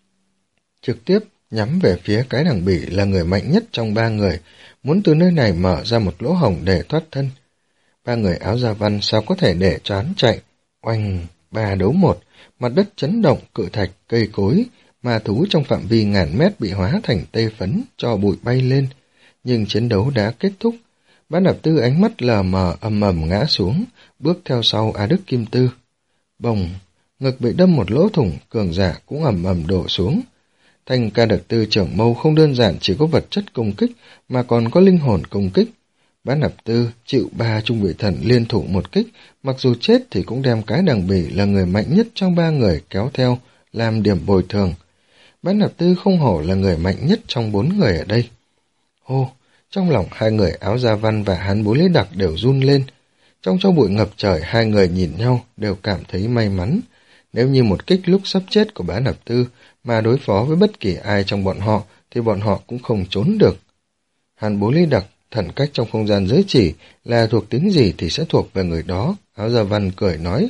trực tiếp nhắm về phía cái đằng bỉ là người mạnh nhất trong ba người, muốn từ nơi này mở ra một lỗ hổng để thoát thân. Ba người áo da văn sao có thể để cho hắn chạy? Oanh, ba đấu một, mặt đất chấn động, cự thạch, cây cối, ma thú trong phạm vi ngàn mét bị hóa thành tê phấn, cho bụi bay lên. Nhưng chiến đấu đã kết thúc. Bán Nạp Tư ánh mắt lờ mờ ầm ầm ngã xuống, bước theo sau A Đức Kim Tư. Bồng, ngực bị đâm một lỗ thủng, cường giả cũng ầm ầm đổ xuống. Thanh Ca Đặc Tư Trưởng Mâu không đơn giản chỉ có vật chất công kích, mà còn có linh hồn công kích. Bán Nạp Tư chịu ba trung vị thần liên thủ một kích, mặc dù chết thì cũng đem cái đằng bỉ là người mạnh nhất trong ba người kéo theo, làm điểm bồi thường. Bán Nạp Tư không hổ là người mạnh nhất trong bốn người ở đây. Hô, trong lòng hai người áo da văn và Hán Bối Lý Đặc đều run lên. Trong cho bụi ngập trời, hai người nhìn nhau đều cảm thấy may mắn. Nếu như một kích lúc sắp chết của Bán Nạp Tư mà đối phó với bất kỳ ai trong bọn họ thì bọn họ cũng không trốn được. Hán Bối Lý Đặc, thần cách trong không gian giới chỉ là thuộc tính gì thì sẽ thuộc về người đó, áo da văn cười nói.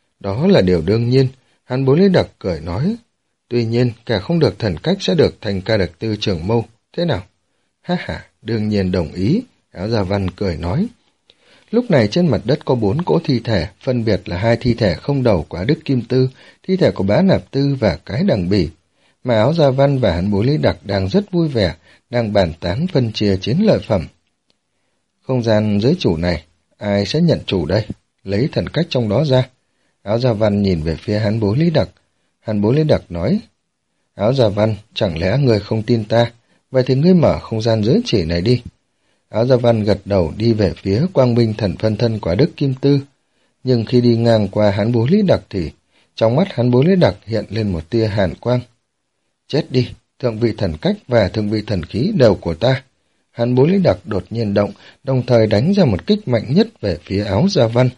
Đó là điều đương nhiên, Hán Bối Lý Đặc cười nói. Tuy nhiên, kẻ không được thần cách sẽ được thành Ca Đặc Tư Trường Mâu, thế nào? Ha ha, đương nhiên đồng ý, áo da văn cười nói. Lúc này trên mặt đất có bốn cỗ thi thể, phân biệt là hai thi thể không đầu của Đức Kim Tư, thi thể của Bá Nạp Tư và cái đằng bỉ. Mà áo da văn và Hán Bối Lý Đặc đang rất vui vẻ, đang bàn tán phân chia chiến lợi phẩm. Không gian giới chủ này, ai sẽ nhận chủ đây? Lấy thần cách trong đó ra. Áo da văn nhìn về phía Hán Bối Lý Đặc. Hán Bối Lý Đặc nói, áo da văn, chẳng lẽ ngươi không tin ta? Vậy thì ngươi mở không gian giới chỉ này đi. Áo da văn gật đầu đi về phía quang minh thần phân thân của Đức Kim Tư. Nhưng khi đi ngang qua Hán Bối Lý Đặc thì trong mắt Hán Bối Lý Đặc hiện lên một tia hàn quang. Chết đi, thượng vị thần cách và thượng vị thần khí đều của ta. Hán Bối Lý Đặc đột nhiên động, đồng thời đánh ra một kích mạnh nhất về phía áo da văn.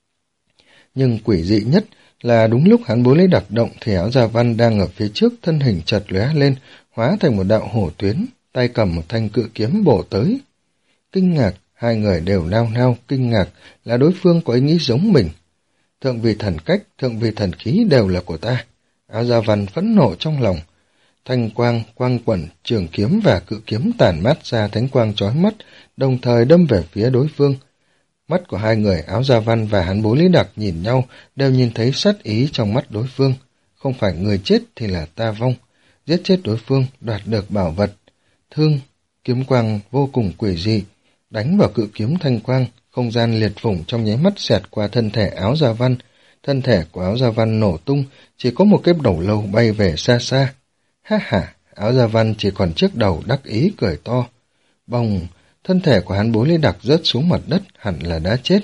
Nhưng quỷ dị nhất là đúng lúc Hán Bối Lý Đặc động thì áo da văn đang ở phía trước, thân hình chợt lóe lên, hóa thành một đạo hổ tuyến, tay cầm một thanh cự kiếm bổ tới. Kinh ngạc, hai người đều nao nao kinh ngạc là đối phương có ý nghĩ giống mình. Thượng vị thần cách, thượng vị thần khí đều là của ta. Áo da văn phẫn nộ trong lòng. Thanh quang, quang quẩn, trường kiếm và cự kiếm tản mát ra thánh quang chói mắt, đồng thời đâm về phía đối phương. Mắt của hai người áo da văn và Hán Bối Lý Đặc nhìn nhau, đều nhìn thấy sát ý trong mắt đối phương. Không phải người chết thì là ta vong. Giết chết đối phương, đoạt được bảo vật. Thương, kiếm quang vô cùng quỷ dị, đánh vào cự kiếm thanh quang, không gian liệt phủng trong nháy mắt xẹt qua thân thể áo da văn. Thân thể của áo da văn nổ tung, chỉ có một cái đầu lâu bay về xa xa. Ha ha, áo da văn chỉ còn chiếc đầu đắc ý cười to. Bồng, thân thể của Hán Bối Lý Đặc rớt xuống mặt đất, hẳn là đã chết.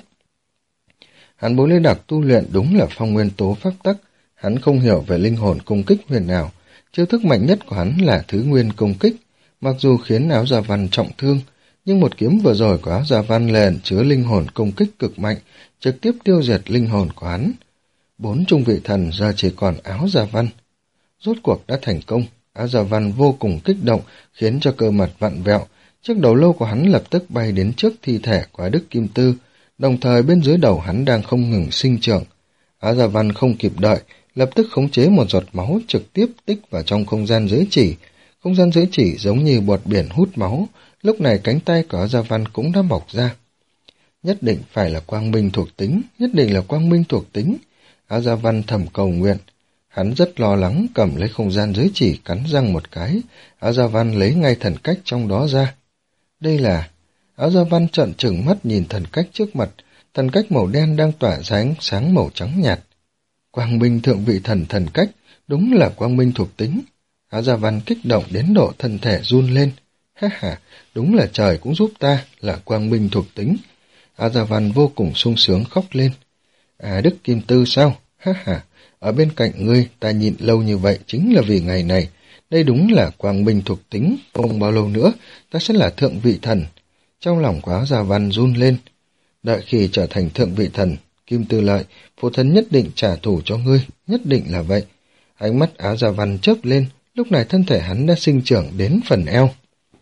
Hán Bối Lý Đặc tu luyện đúng là phong nguyên tố pháp tắc, hắn không hiểu về linh hồn công kích huyền ảo. Chiêu thức mạnh nhất của hắn là thứ nguyên công kích, mặc dù khiến áo da văn trọng thương, nhưng một kiếm vừa rồi của áo da văn lền chứa linh hồn công kích cực mạnh, trực tiếp tiêu diệt linh hồn của hắn. Bốn trung vị thần giờ chỉ còn áo da văn. Rốt cuộc đã thành công, áo da văn vô cùng kích động, khiến cho cơ mặt vặn vẹo. Chiếc đầu lâu của hắn lập tức bay đến trước thi thể của Đức Kim Tư, đồng thời bên dưới đầu hắn đang không ngừng sinh trưởng. Áo da văn không kịp đợi, lập tức khống chế một giọt máu trực tiếp tích vào trong không gian giới chỉ. Không gian giới chỉ giống như bọt biển hút máu, lúc này cánh tay của áo da văn cũng đã mọc ra. Nhất định phải là quang minh thuộc tính, nhất định là quang minh thuộc tính. Áo da văn thầm cầu nguyện. Hắn rất lo lắng, cầm lấy không gian giới chỉ cắn răng một cái, áo da văn lấy ngay thần cách trong đó ra. Đây là... Áo da văn trợn trừng mắt nhìn thần cách trước mặt, thần cách màu đen đang tỏa ra ánh sáng màu trắng nhạt. Quang minh thượng vị thần thần cách, đúng là quang minh thuộc tính. Áo da văn kích động đến độ thân thể run lên. Ha ha, đúng là trời cũng giúp ta, là quang minh thuộc tính. Áo da văn vô cùng sung sướng khóc lên. À, Đức Kim Tư sao? Ha ha, ở bên cạnh ngươi ta nhịn lâu như vậy chính là vì ngày này. Đây đúng là quang minh thuộc tính, không bao lâu nữa ta sẽ là thượng vị thần. Trong lòng của áo da văn run lên. Đợi khi trở thành thượng vị thần, Kim Tư Lợi, phụ thân nhất định trả thù cho ngươi, nhất định là vậy. Ánh mắt áo da văn chớp lên, lúc này thân thể hắn đã sinh trưởng đến phần eo.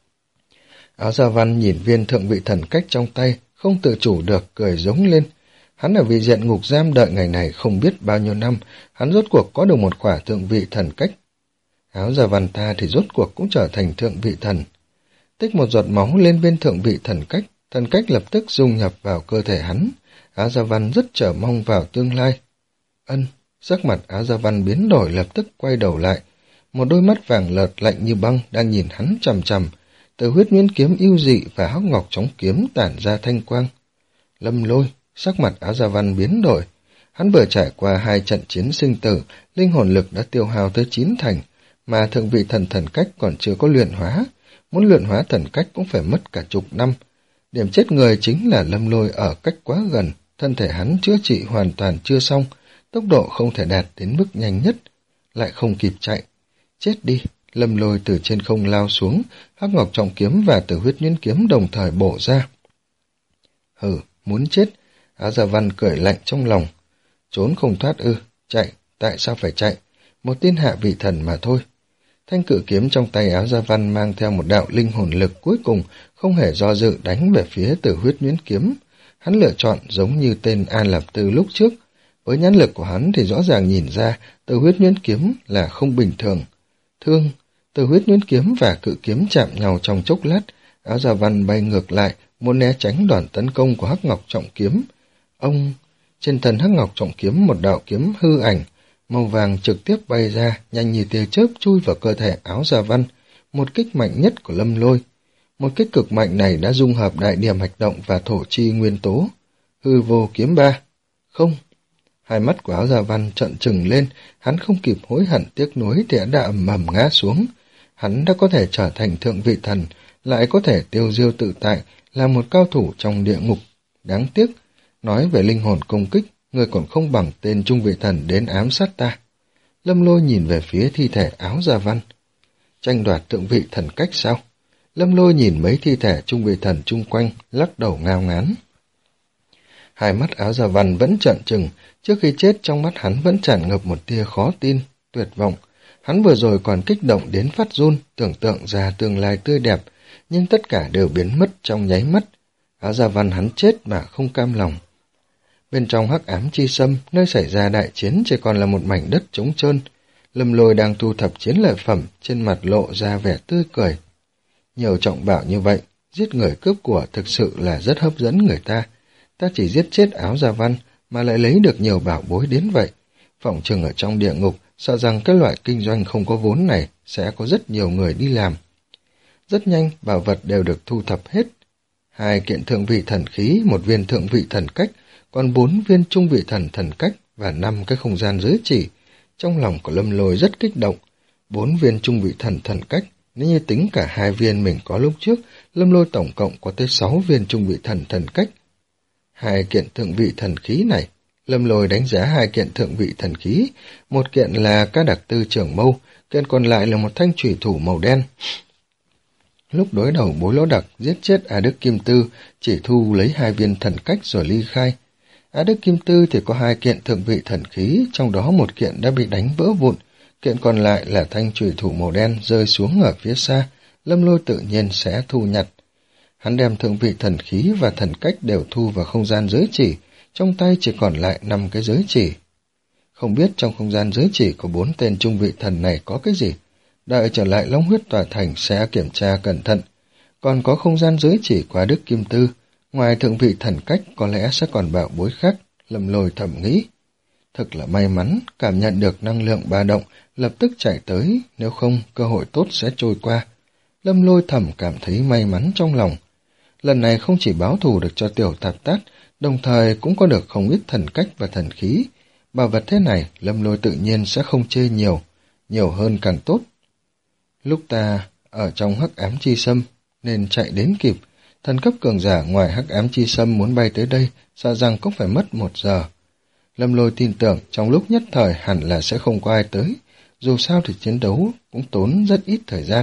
Áo da văn nhìn viên thượng vị thần cách trong tay, không tự chủ được cười giống lên. Hắn ở vị diện ngục giam đợi ngày này không biết bao nhiêu năm, hắn rốt cuộc có được một quả thượng vị thần cách. Áo da văn ta thì rốt cuộc cũng trở thành thượng vị thần. Tích một giọt máu lên bên thượng vị thần cách, thần cách lập tức dung nhập vào cơ thể hắn. Áo da văn rất chờ mong vào tương lai. Ân, sắc mặt Áo da văn biến đổi, lập tức quay đầu lại. Một đôi mắt vàng lợt lạnh như băng đang nhìn hắn chằm chằm. Từ huyết nguyên kiếm yêu dị và hắc ngọc chống kiếm tản ra thanh quang. Lâm Lôi, sắc mặt Áo da văn biến đổi. Hắn vừa trải qua hai trận chiến sinh tử, linh hồn lực đã tiêu hao tới chín thành, mà thượng vị thần thần cách còn chưa có luyện hóa. Muốn luyện hóa thần cách cũng phải mất cả chục năm. Điểm chết người chính là Lâm Lôi ở cách quá gần, thân thể hắn chữa trị hoàn toàn chưa xong, tốc độ không thể đạt đến mức nhanh nhất, lại không kịp chạy. Chết đi! Lâm Lôi từ trên không lao xuống, hắc ngọc trọng kiếm và tử huyết nhuyễn kiếm đồng thời bổ ra. Hừ, muốn chết! Áo da văn cười lạnh trong lòng. Trốn không thoát ư? Chạy? Tại sao phải chạy? Một tên hạ vị thần mà thôi. Thanh cự kiếm trong tay Áo da văn mang theo một đạo linh hồn lực, cuối cùng không hề do dự đánh về phía tử huyết nhuyễn kiếm. Hắn lựa chọn giống như tên An Lạp Tư lúc trước. Với nhãn lực của hắn thì rõ ràng nhìn ra tử huyết nhuyễn kiếm là không bình thường. Thương! Tử huyết nhuyễn kiếm và cự kiếm chạm nhau trong chốc lát. Áo da văn bay ngược lại, muốn né tránh đòn tấn công của hắc ngọc trọng kiếm. Ông! Trên thân hắc ngọc trọng kiếm một đạo kiếm hư ảnh màu vàng trực tiếp bay ra, nhanh như tia chớp chui vào cơ thể Áo da văn. Một kích mạnh nhất của Lâm Lôi. Một kích cực mạnh này đã dung hợp đại điểm hạch động và thổ chi nguyên tố. Hư vô kiếm ba. Không! Hai mắt của Áo da văn trợn trừng lên, hắn không kịp hối hận tiếc nuối thì đã ầm ầm ngã xuống. Hắn đã có thể trở thành thượng vị thần, lại có thể tiêu diêu tự tại, là một cao thủ trong địa ngục. Đáng tiếc, nói về linh hồn công kích, người còn không bằng tên trung vị thần đến ám sát ta. Lâm Lôi nhìn về phía thi thể Áo da văn. Tranh đoạt thượng vị thần cách sao? Lâm Lôi nhìn mấy thi thể trung vị thần chung quanh, lắc đầu ngao ngán. Hai mắt Áo da văn vẫn trợn trừng, trước khi chết trong mắt hắn vẫn tràn ngập một tia khó tin, tuyệt vọng. Hắn vừa rồi còn kích động đến phát run, tưởng tượng ra tương lai tươi đẹp, nhưng tất cả đều biến mất trong nháy mắt. Áo da văn hắn chết mà không cam lòng. Bên trong hắc ám chi sâm, nơi xảy ra đại chiến chỉ còn là một mảnh đất trống trơn. Lâm Lôi đang thu thập chiến lợi phẩm, trên mặt lộ ra vẻ tươi cười. Nhiều trọng bảo như vậy, giết người cướp của thực sự là rất hấp dẫn người ta. Ta chỉ giết chết Áo da văn mà lại lấy được nhiều bảo bối đến vậy. Phỏng chừng ở trong địa ngục, sợ rằng cái loại kinh doanh không có vốn này sẽ có rất nhiều người đi làm. Rất nhanh, bảo vật đều được thu thập hết. Hai kiện thượng vị thần khí, một viên thượng vị thần cách, còn bốn viên trung vị thần thần cách và năm cái không gian giới chỉ. Trong lòng của Lâm Lôi rất kích động. Bốn viên trung vị thần thần cách, nếu như tính cả hai viên mình có lúc trước, Lâm Lôi tổng cộng có tới sáu viên trung vị thần thần cách. Hai kiện thượng vị thần khí này, Lâm Lôi đánh giá hai kiện thượng vị thần khí, một kiện là ca đặc tư trưởng mâu, kiện còn lại là một thanh chủy thủ màu đen. Lúc đối đầu Bối Lỗ Đặc giết chết A Đức Kim Tư, chỉ thu lấy hai viên thần cách rồi ly khai. A Đức Kim Tư thì có hai kiện thượng vị thần khí, trong đó một kiện đã bị đánh vỡ vụn, kiện còn lại là thanh chủy thủ màu đen rơi xuống ở phía xa, Lâm Lôi tự nhiên sẽ thu nhặt. Hắn đem thượng vị thần khí và thần cách đều thu vào không gian giới chỉ, trong tay chỉ còn lại năm cái giới chỉ. Không biết trong không gian giới chỉ của bốn tên trung vị thần này có cái gì, đợi trở lại Long Huyết Tòa Thành sẽ kiểm tra cẩn thận. Còn có không gian giới chỉ của Đức Kim Tư, ngoài thượng vị thần cách có lẽ sẽ còn bảo bối khác, Lâm Lôi thầm nghĩ. Thật là may mắn, cảm nhận được năng lượng ba động, lập tức chạy tới, nếu không cơ hội tốt sẽ trôi qua. Lâm Lôi thầm cảm thấy may mắn trong lòng. Lần này không chỉ báo thù được cho tiểu tạp tát, đồng thời cũng có được không ít thần cách và thần khí. Bảo vật thế này, Lâm Lôi tự nhiên sẽ không chê nhiều, nhiều hơn càng tốt. Lúc ta ở trong hắc ám chi sâm, nên chạy đến kịp. Thần cấp cường giả ngoài hắc ám chi sâm muốn bay tới đây, sợ rằng cũng phải mất một giờ. Lâm Lôi tin tưởng trong lúc nhất thời hẳn là sẽ không có ai tới, dù sao thì chiến đấu cũng tốn rất ít thời gian.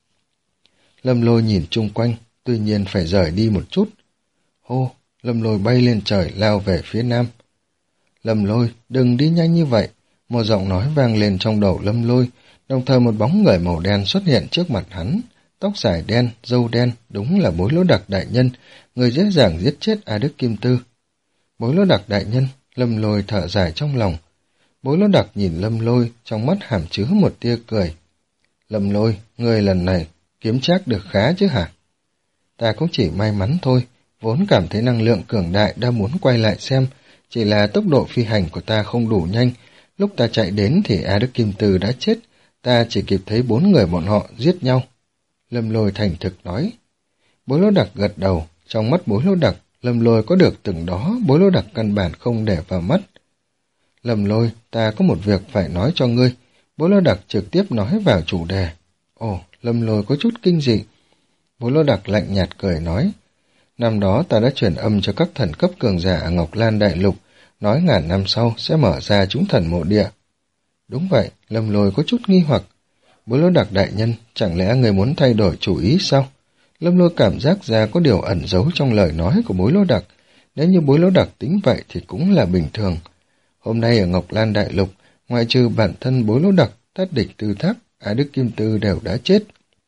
Lâm Lôi nhìn chung quanh, tuy nhiên phải rời đi một chút. Hô, Lâm Lôi bay lên trời lao về phía nam. Lâm Lôi, đừng đi nhanh như vậy. Một giọng nói vang lên trong đầu Lâm Lôi, đồng thời một bóng người màu đen xuất hiện trước mặt hắn. Tóc dài đen, râu đen, đúng là Bối Lỗ Đặc đại nhân, người dễ dàng giết chết A Đức Kim Tư. Bối Lỗ Đặc đại nhân, Lâm Lôi thở dài trong lòng. Bối Lỗ Đặc nhìn Lâm Lôi, trong mắt hàm chứa một tia cười. Lâm Lôi, ngươi lần này kiếm trác được khá chứ hả? Ta cũng chỉ may mắn thôi, vốn cảm thấy năng lượng cường đại đã muốn quay lại xem, chỉ là tốc độ phi hành của ta không đủ nhanh. Lúc ta chạy đến thì A Đức Kim Từ đã chết, ta chỉ kịp thấy bốn người bọn họ giết nhau. Lâm Lôi thành thực nói. Bối Lỗ Đặc gật đầu, trong mắt Bối Lỗ Đặc, Lâm Lôi có được từng đó, Bối Lỗ Đặc căn bản không để vào mắt. Lâm Lôi, ta có một việc phải nói cho ngươi. Bối Lỗ Đặc trực tiếp nói vào chủ đề. Ồ, Lâm Lôi có chút kinh dị. Bối Lỗ Đặc lạnh nhạt cười nói. Năm đó ta đã chuyển âm cho các thần cấp cường giả ở Ngọc Lan Đại Lục, nói ngàn năm sau sẽ mở ra chúng thần mộ địa. Đúng vậy, Lâm Lôi có chút nghi hoặc. Bối Lỗ Đặc đại nhân, chẳng lẽ người muốn thay đổi chủ ý sao? Lâm Lôi cảm giác ra có điều ẩn giấu trong lời nói của Bối Lỗ Đặc. Nếu như Bối Lỗ Đặc tính vậy thì cũng là bình thường. Hôm nay ở Ngọc Lan Đại Lục, ngoại trừ bản thân Bối Lỗ Đặc, Thất Địch Tư Thác, A Đức Kim Tư đều đã chết.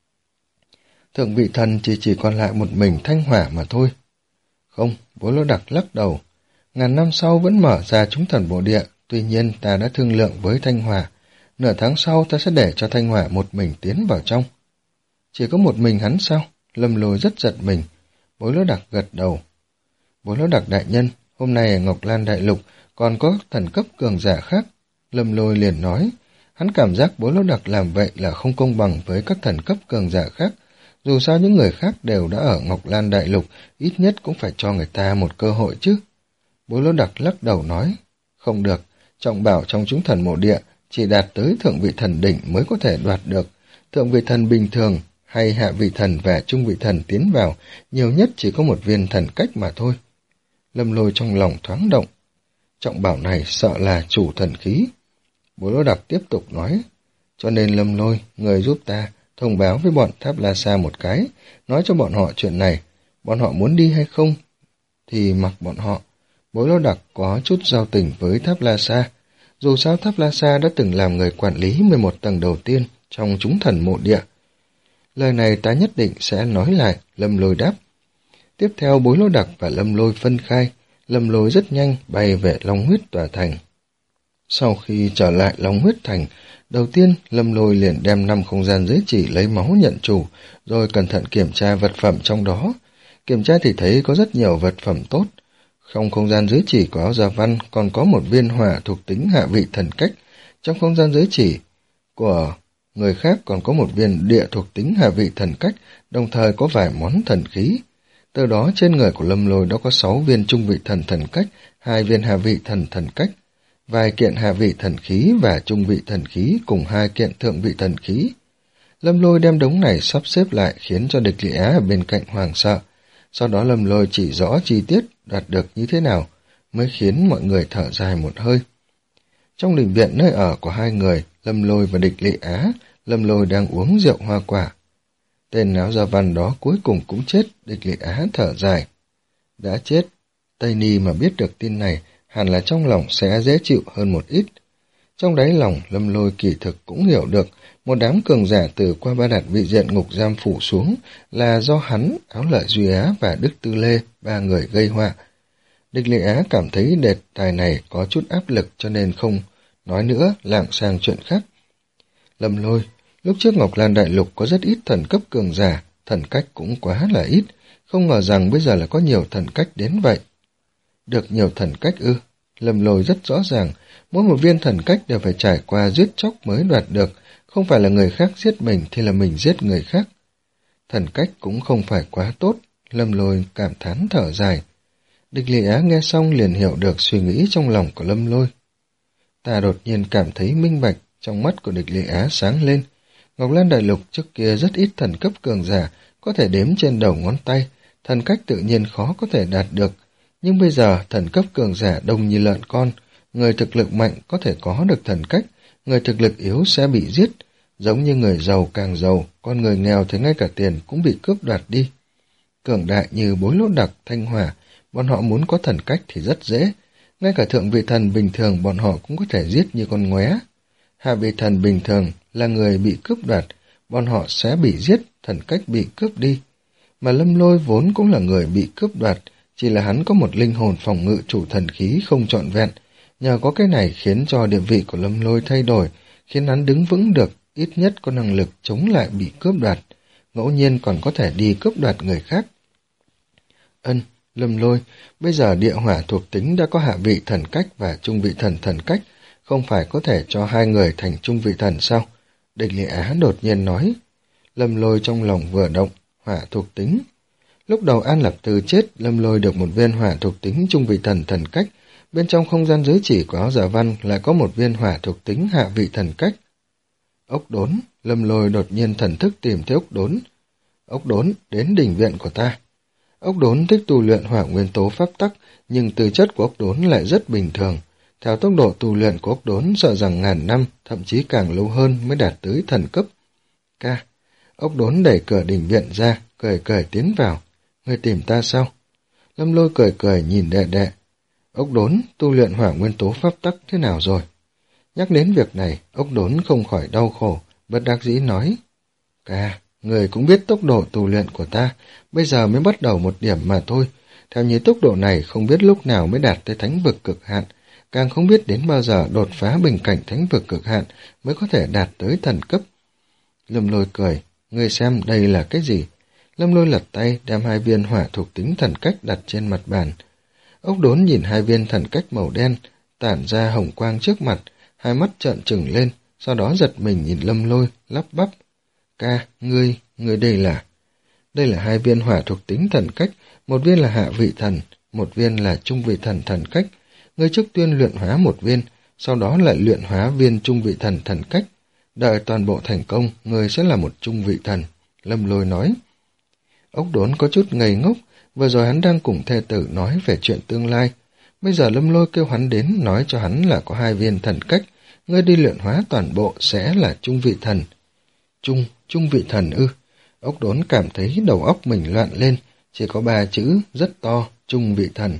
Thượng vị thần chỉ chỉ còn lại một mình Thanh Hỏa mà thôi. Không, Bối Lỗ Đặc lắc đầu. Ngàn năm sau vẫn mở ra chúng thần bộ địa, tuy nhiên ta đã thương lượng với Thanh Hỏa. Nửa tháng sau ta sẽ để cho Thanh Hỏa một mình tiến vào trong. Chỉ có một mình hắn sao? Lâm Lôi rất giật mình. Bối Lỗ Đặc gật đầu. Bối Lỗ Đặc đại nhân, hôm nay ở Ngọc Lan Đại Lục còn có thần cấp cường giả khác. Lâm Lôi liền nói. Hắn cảm giác Bối Lỗ Đặc làm vậy là không công bằng với các thần cấp cường giả khác. Dù sao những người khác đều đã ở Ngọc Lan Đại Lục, ít nhất cũng phải cho người ta một cơ hội chứ. Bối Lỗ Đặc lắc đầu nói. Không được, trọng bảo trong chúng thần mộ địa chỉ đạt tới thượng vị thần đỉnh mới có thể đoạt được. Thượng vị thần bình thường hay hạ vị thần và trung vị thần tiến vào, nhiều nhất chỉ có một viên thần cách mà thôi. Lâm Lôi trong lòng thoáng động. Trọng bảo này sợ là chủ thần khí. Bối Lỗ Đặc tiếp tục nói. Cho nên Lâm Lôi, người giúp ta thông báo với bọn Tháp La Sa một cái, nói cho bọn họ chuyện này. Bọn họ muốn đi hay không thì mặc bọn họ. Bối Lỗ Đặc có chút giao tình với Tháp La Sa. Dù sao Tháp La Sa đã từng làm người quản lý mười một tầng đầu tiên trong chúng thần mộ địa. Lời này ta nhất định sẽ nói lại, Lâm Lôi đáp. Tiếp theo Bối Lỗ Đặc và Lâm Lôi phân khai, Lâm Lôi rất nhanh bay về Long Huyết Tòa Thành. Sau khi trở lại Long Huyết Thành, đầu tiên Lâm Lôi liền đem năm không gian giới chỉ lấy máu nhận chủ, rồi cẩn thận kiểm tra vật phẩm trong đó. Kiểm tra thì thấy có rất nhiều vật phẩm tốt. Trong không gian giới chỉ có áo gia văn, còn có một viên hỏa thuộc tính hạ vị thần cách. Trong không gian giới chỉ của người khác còn có một viên địa thuộc tính hạ vị thần cách, đồng thời có vài món thần khí. Từ đó trên người của Lâm Lôi đã có sáu viên trung vị thần thần cách, hai viên hạ vị thần thần cách, vài kiện hạ vị thần khí và trung vị thần khí cùng hai kiện thượng vị thần khí. Lâm Lôi đem đống này sắp xếp lại khiến cho Địch Lị Á ở bên cạnh hoảng sợ. Sau đó Lâm Lôi chỉ rõ chi tiết đạt được như thế nào, mới khiến mọi người thở dài một hơi. Trong đình viện nơi ở của hai người, Lâm Lôi và Địch Lị Á, Lâm Lôi đang uống rượu hoa quả. Tên áo gia văn đó cuối cùng cũng chết, Địch Lị Á thở dài. Đã chết, Tây Ni mà biết được tin này, hẳn là trong lòng sẽ dễ chịu hơn một ít. Trong đáy lòng, Lâm Lôi kỳ thực cũng hiểu được, một đám cường giả từ qua ba đạt vị diện ngục giam phủ xuống là do hắn, Áo Lợi Duy Á và Đức Tư Lê, ba người gây họa. Địch Lị Á cảm thấy đề tài này có chút áp lực cho nên không nói nữa, lảng sang chuyện khác. Lâm Lôi, lúc trước Ngọc Lan Đại Lục có rất ít thần cấp cường giả, thần cách cũng quá là ít, không ngờ rằng bây giờ là có nhiều thần cách đến vậy. Được nhiều thần cách ư? Lâm Lôi rất rõ ràng, mỗi một viên thần cách đều phải trải qua giết chóc mới đoạt được, không phải là người khác giết mình thì là mình giết người khác. Thần cách cũng không phải quá tốt, Lâm Lôi cảm thán thở dài. Địch Lị Á nghe xong liền hiểu được suy nghĩ trong lòng của Lâm Lôi. Ta đột nhiên cảm thấy minh bạch, trong mắt của Địch Lị Á sáng lên. Ngọc Lan Đại Lục trước kia rất ít thần cấp cường giả, có thể đếm trên đầu ngón tay, thần cách tự nhiên khó có thể đạt được. Nhưng bây giờ thần cấp cường giả đông như lợn con, người thực lực mạnh có thể có được thần cách, người thực lực yếu sẽ bị giết, giống như người giàu càng giàu, con người nghèo thì ngay cả tiền cũng bị cướp đoạt đi. Cường đại như Bối Lỗ Đặc, Thanh Hỏa, bọn họ muốn có thần cách thì rất dễ, ngay cả thượng vị thần bình thường bọn họ cũng có thể giết như con ngoé. Hạ vị thần bình thường là người bị cướp đoạt, bọn họ sẽ bị giết, thần cách bị cướp đi. Mà Lâm Lôi vốn cũng là người bị cướp đoạt, chỉ là hắn có một linh hồn phòng ngự chủ thần khí không trọn vẹn, nhờ có cái này khiến cho địa vị của Lâm Lôi thay đổi, khiến hắn đứng vững được, ít nhất có năng lực chống lại bị cướp đoạt, ngẫu nhiên còn có thể đi cướp đoạt người khác. Ân, Lâm Lôi, bây giờ địa hỏa thuộc tính đã có hạ vị thần cách và trung vị thần thần cách, không phải có thể cho hai người thành trung vị thần sao? Địch Lệ Á đột nhiên nói. Lâm Lôi trong lòng vừa động, hỏa thuộc tính. Lúc đầu An Lập Tư chết, Lâm Lôi được một viên hỏa thuộc tính trung vị thần thần cách, bên trong không gian giới chỉ của áo giả văn lại có một viên hỏa thuộc tính hạ vị thần cách. Ốc đốn, Lâm Lôi đột nhiên thần thức tìm thấy ốc đốn. Ốc đốn, đến đỉnh viện của ta. Ốc đốn thích tu luyện hỏa nguyên tố pháp tắc, nhưng tư chất của ốc đốn lại rất bình thường. Theo tốc độ tu luyện của ốc đốn sợ rằng ngàn năm, thậm chí càng lâu hơn mới đạt tới thần cấp. Ca, ốc đốn đẩy cửa đỉnh viện ra, cười cười tiến vào. Ngươi tìm ta sao? Lâm Lôi cười cười nhìn đệ đệ. Ốc đốn, tu luyện hỏa nguyên tố pháp tắc thế nào rồi? Nhắc đến việc này, ốc đốn không khỏi đau khổ, bất đắc dĩ nói. Ca, người cũng biết tốc độ tu luyện của ta, bây giờ mới bắt đầu một điểm mà thôi. Theo như tốc độ này không biết lúc nào mới đạt tới thánh vực cực hạn, càng không biết đến bao giờ đột phá bình cảnh thánh vực cực hạn mới có thể đạt tới thần cấp. Lâm Lôi cười, ngươi xem đây là cái gì? Lâm Lôi lật tay đem hai viên hỏa thuộc tính thần cách đặt trên mặt bàn. Ốc đốn nhìn hai viên thần cách màu đen, tản ra hồng quang trước mặt, hai mắt trợn trừng lên, sau đó giật mình nhìn Lâm Lôi, lắp bắp. Ca, ngươi, ngươi đây là... Đây là hai viên hỏa thuộc tính thần cách, một viên là hạ vị thần, một viên là trung vị thần thần cách. Ngươi trước tiên luyện hóa một viên, sau đó lại luyện hóa viên trung vị thần thần cách. Đợi toàn bộ thành công, ngươi sẽ là một trung vị thần. Lâm Lôi nói. Ốc đốn có chút ngây ngốc, vừa rồi hắn đang cùng thê tử nói về chuyện tương lai. Bây giờ Lâm Lôi kêu hắn đến nói cho hắn là có hai viên thần cách, ngươi đi luyện hóa toàn bộ sẽ là trung vị thần. Trung, trung vị thần ư? Ốc đốn cảm thấy đầu óc mình loạn lên, chỉ có ba chữ rất to, trung vị thần.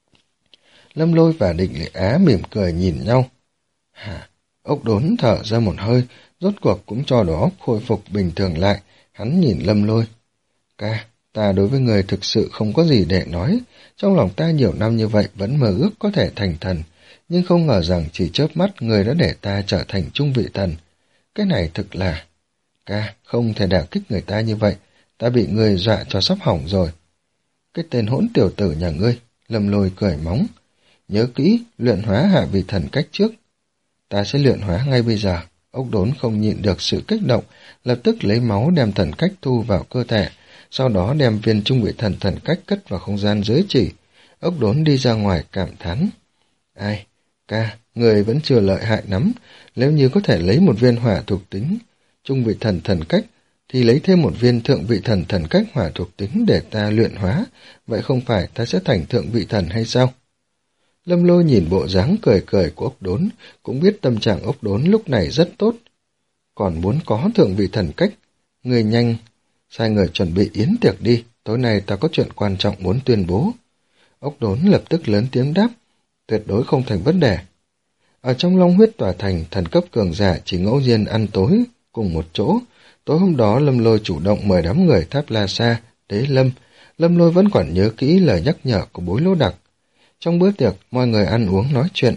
Lâm Lôi và Định Lệ Á mỉm cười nhìn nhau. Hả? Ốc đốn thở ra một hơi, rốt cuộc cũng cho đầu óc khôi phục bình thường lại, hắn nhìn Lâm Lôi. Ca, ta đối với người thực sự không có gì để nói, trong lòng ta nhiều năm như vậy vẫn mơ ước có thể thành thần, nhưng không ngờ rằng chỉ chớp mắt người đã để ta trở thành trung vị thần. Cái này thực là... Ca, không thể đả kích người ta như vậy, ta bị người dọa cho sắp hỏng rồi. Cái tên hỗn tiểu tử nhà ngươi, Lâm Lôi cười móng. Nhớ kỹ, luyện hóa hạ vị thần cách trước. Ta sẽ luyện hóa ngay bây giờ. Ốc đốn không nhịn được sự kích động, lập tức lấy máu đem thần cách thu vào cơ thể, sau đó đem viên trung vị thần thần cách cất vào không gian giới chỉ. Ốc đốn đi ra ngoài cảm thán. Ai? Ca, người vẫn chưa lợi hại lắm, nếu như có thể lấy một viên hỏa thuộc tính trung vị thần thần cách, thì lấy thêm một viên thượng vị thần thần cách hỏa thuộc tính để ta luyện hóa, vậy không phải ta sẽ thành thượng vị thần hay sao? Lâm Lôi nhìn bộ dáng cười cười của ốc đốn, cũng biết tâm trạng ốc đốn lúc này rất tốt. Còn muốn có thượng vị thần cách, người nhanh, sai người chuẩn bị yến tiệc đi, tối nay ta có chuyện quan trọng muốn tuyên bố. Ốc đốn lập tức lớn tiếng đáp, tuyệt đối không thành vấn đề. Ở trong Long Huyết Tòa Thành, thần cấp cường giả chỉ ngẫu nhiên ăn tối cùng một chỗ. Tối hôm đó Lâm Lôi chủ động mời đám người Tháp La Sa, Đế Lâm. Lâm Lôi vẫn còn nhớ kỹ lời nhắc nhở của Bối Lỗ Đặc. Trong bữa tiệc, mọi người ăn uống nói chuyện.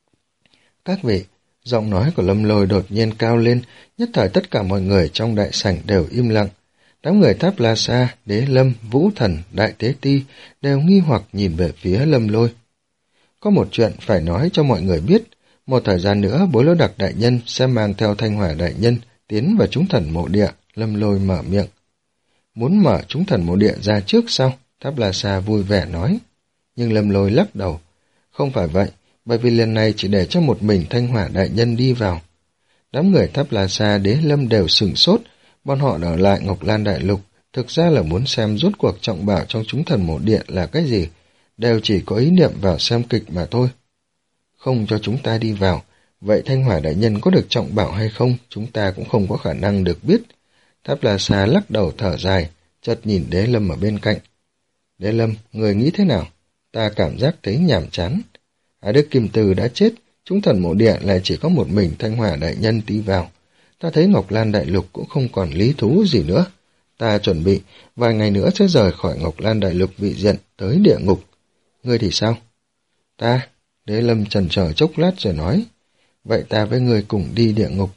Các vị, giọng nói của Lâm Lôi đột nhiên cao lên, nhất thời tất cả mọi người trong đại sảnh đều im lặng. Đám người Tháp La Sa, Đế Lâm, Vũ Thần, Đại Tế Ti đều nghi hoặc nhìn về phía Lâm Lôi. Có một chuyện phải nói cho mọi người biết, một thời gian nữa Bối Lỗ Đặc đại nhân sẽ mang theo Thanh Hỏa đại nhân tiến vào chúng thần mộ địa. Lâm Lôi mở miệng. Muốn mở chúng thần mộ địa ra trước sao? Tháp La Sa vui vẻ nói. Nhưng Lâm Lôi lắc đầu. Không phải vậy, bởi vì lần này chỉ để cho một mình Thanh Hỏa đại nhân đi vào. Đám người Tháp La Sa, Đế Lâm đều sửng sốt, bọn họ ở lại Ngọc Lan Đại Lục, thực ra là muốn xem rốt cuộc trọng bảo trong chúng thần mộ địa là cái gì, đều chỉ có ý niệm vào xem kịch mà thôi. Không cho chúng ta đi vào, vậy Thanh Hỏa đại nhân có được trọng bảo hay không, chúng ta cũng không có khả năng được biết. Tháp La Sa lắc đầu thở dài, chợt nhìn Đế Lâm ở bên cạnh. Đế Lâm, người nghĩ thế nào? Ta cảm giác thấy nhàm chán. Hải Đức Kim Từ đã chết, chúng thần mộ địa lại chỉ có một mình Thanh Hỏa đại nhân đi vào. Ta thấy Ngọc Lan Đại Lục cũng không còn lý thú gì nữa. Ta chuẩn bị, vài ngày nữa sẽ rời khỏi Ngọc Lan Đại Lục vị diện tới địa ngục. Ngươi thì sao? Ta, Đế Lâm chần chờ chốc lát rồi nói, vậy ta với ngươi cùng đi địa ngục.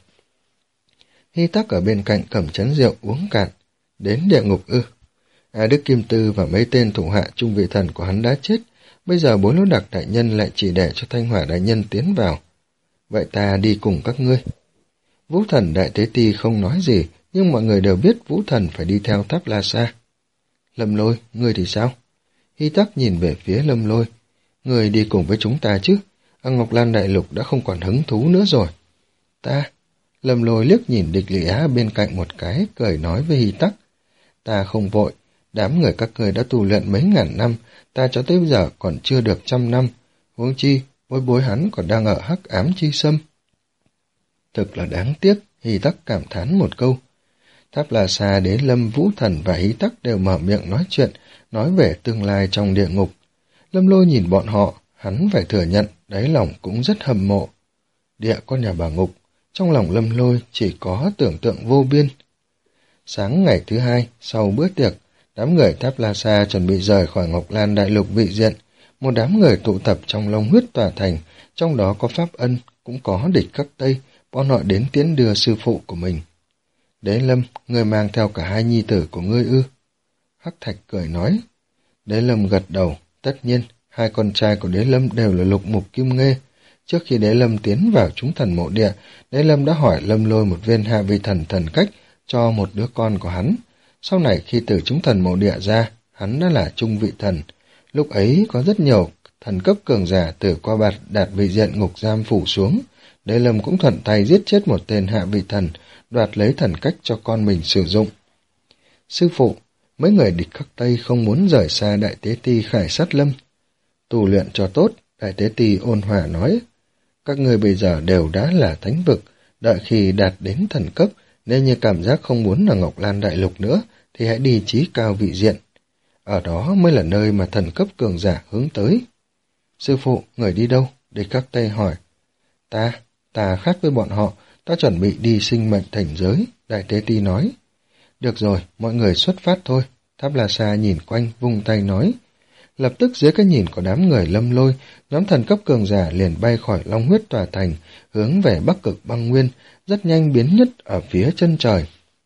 Hy Tắc ở bên cạnh cầm chén rượu uống cạn. Đến địa ngục ư? A Đức Kim Tư và mấy tên thủ hạ trung vị thần của hắn đã chết, bây giờ Bối Lỗ Đặc đại nhân lại chỉ để cho Thanh Hỏa đại nhân tiến vào. Vậy ta đi cùng các ngươi. Vũ Thần Đại Tế Ti không nói gì, nhưng mọi người đều biết Vũ Thần phải đi theo Tháp La Sa. Lâm Lôi, ngươi thì sao? Hy Tắc nhìn về phía Lâm Lôi. Ngươi đi cùng với chúng ta chứ? Ở Ngọc Lan Đại Lục đã không còn hứng thú nữa rồi. Ta... Lâm Lôi liếc nhìn Địch Lị Á bên cạnh một cái, cười nói với Hy Tắc. Ta không vội, đám người các ngươi đã tu luyện mấy ngàn năm, ta cho tới bây giờ còn chưa được trăm năm. Huống chi, Bối Bối hắn còn đang ở hắc ám chi sâm. Thực là đáng tiếc, Hy Tắc cảm thán một câu. Tháp La Sa, Đế Lâm, Vũ Thần và Hy Tắc đều mở miệng nói chuyện, nói về tương lai trong địa ngục. Lâm Lôi nhìn bọn họ, hắn phải thừa nhận, đáy lòng cũng rất hâm mộ. Địa con nhà bà ngục, trong lòng Lâm Lôi chỉ có tưởng tượng vô biên. Sáng ngày thứ hai, sau bữa tiệc, đám người Tháp La Sa chuẩn bị rời khỏi Ngọc Lan Đại Lục vị diện. Một đám người tụ tập trong Long Huyết Tòa Thành, trong đó có Pháp Ân, cũng có Địch Khắc Tây, bọn họ đến tiễn đưa sư phụ của mình. Đế Lâm, ngươi mang theo cả hai nhi tử của ngươi ư? Hắc Thạch cười nói. Đế Lâm gật đầu, tất nhiên, hai con trai của Đế Lâm đều là Lục Mục Kim Nghê. Trước khi Đế Lâm tiến vào chúng thần mộ địa, Đế Lâm đã hỏi Lâm Lôi một viên hạ vị thần thần cách cho một đứa con của hắn. Sau này khi từ chúng thần mộ địa ra, hắn đã là trung vị thần. Lúc ấy có rất nhiều thần cấp cường giả từ qua bạt đạt vị diện ngục giam phủ xuống. Đế Lâm cũng thuận tay giết chết một tên hạ vị thần, đoạt lấy thần cách cho con mình sử dụng. Sư phụ, mấy người Địch Khắc Tây không muốn rời xa Đại Tế Ti Khải Sát Lâm. Tu luyện cho tốt, Đại Tế Ti ôn hòa nói. Các người bây giờ đều đã là thánh vực, đợi khi đạt đến thần cấp, nên như cảm giác không muốn ở Ngọc Lan Đại Lục nữa, thì hãy đi chí cao vị diện. Ở đó mới là nơi mà thần cấp cường giả hướng tới. Sư phụ, người đi đâu? Địch Khắc Tây hỏi. Ta, ta khác với bọn họ, ta chuẩn bị đi sinh mệnh thành giới, Đại Tế Ti nói. Được rồi, mọi người xuất phát thôi. Tháp La Sa nhìn quanh, vung tay nói. Lập tức dưới cái nhìn của đám người Lâm Lôi, nhóm thần cấp cường giả liền bay khỏi Long Huyết Tòa Thành, hướng về Bắc Cực Băng Nguyên, rất nhanh biến mất ở phía chân trời.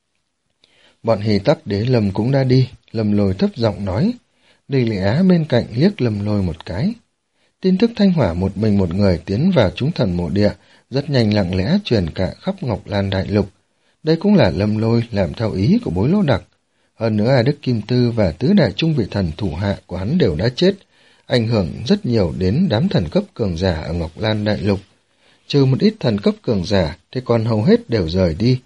Bọn Hy Tắc, Đế Lâm cũng đã đi, Lâm Lôi thấp giọng nói. Địch Lị Á bên cạnh liếc Lâm Lôi một cái. Tin tức Thanh Hỏa một mình một người tiến vào chúng thần mộ địa, rất nhanh lặng lẽ truyền cả khắp Ngọc Lan Đại Lục. Đây cũng là Lâm Lôi làm theo ý của Bối Lỗ Đặc. Hơn nữa A Đức Kim Tư và tứ đại trung vị thần thủ hạ của hắn đều đã chết, ảnh hưởng rất nhiều đến đám thần cấp cường giả ở Ngọc Lan Đại Lục. Trừ một ít thần cấp cường giả thì còn hầu hết đều rời đi.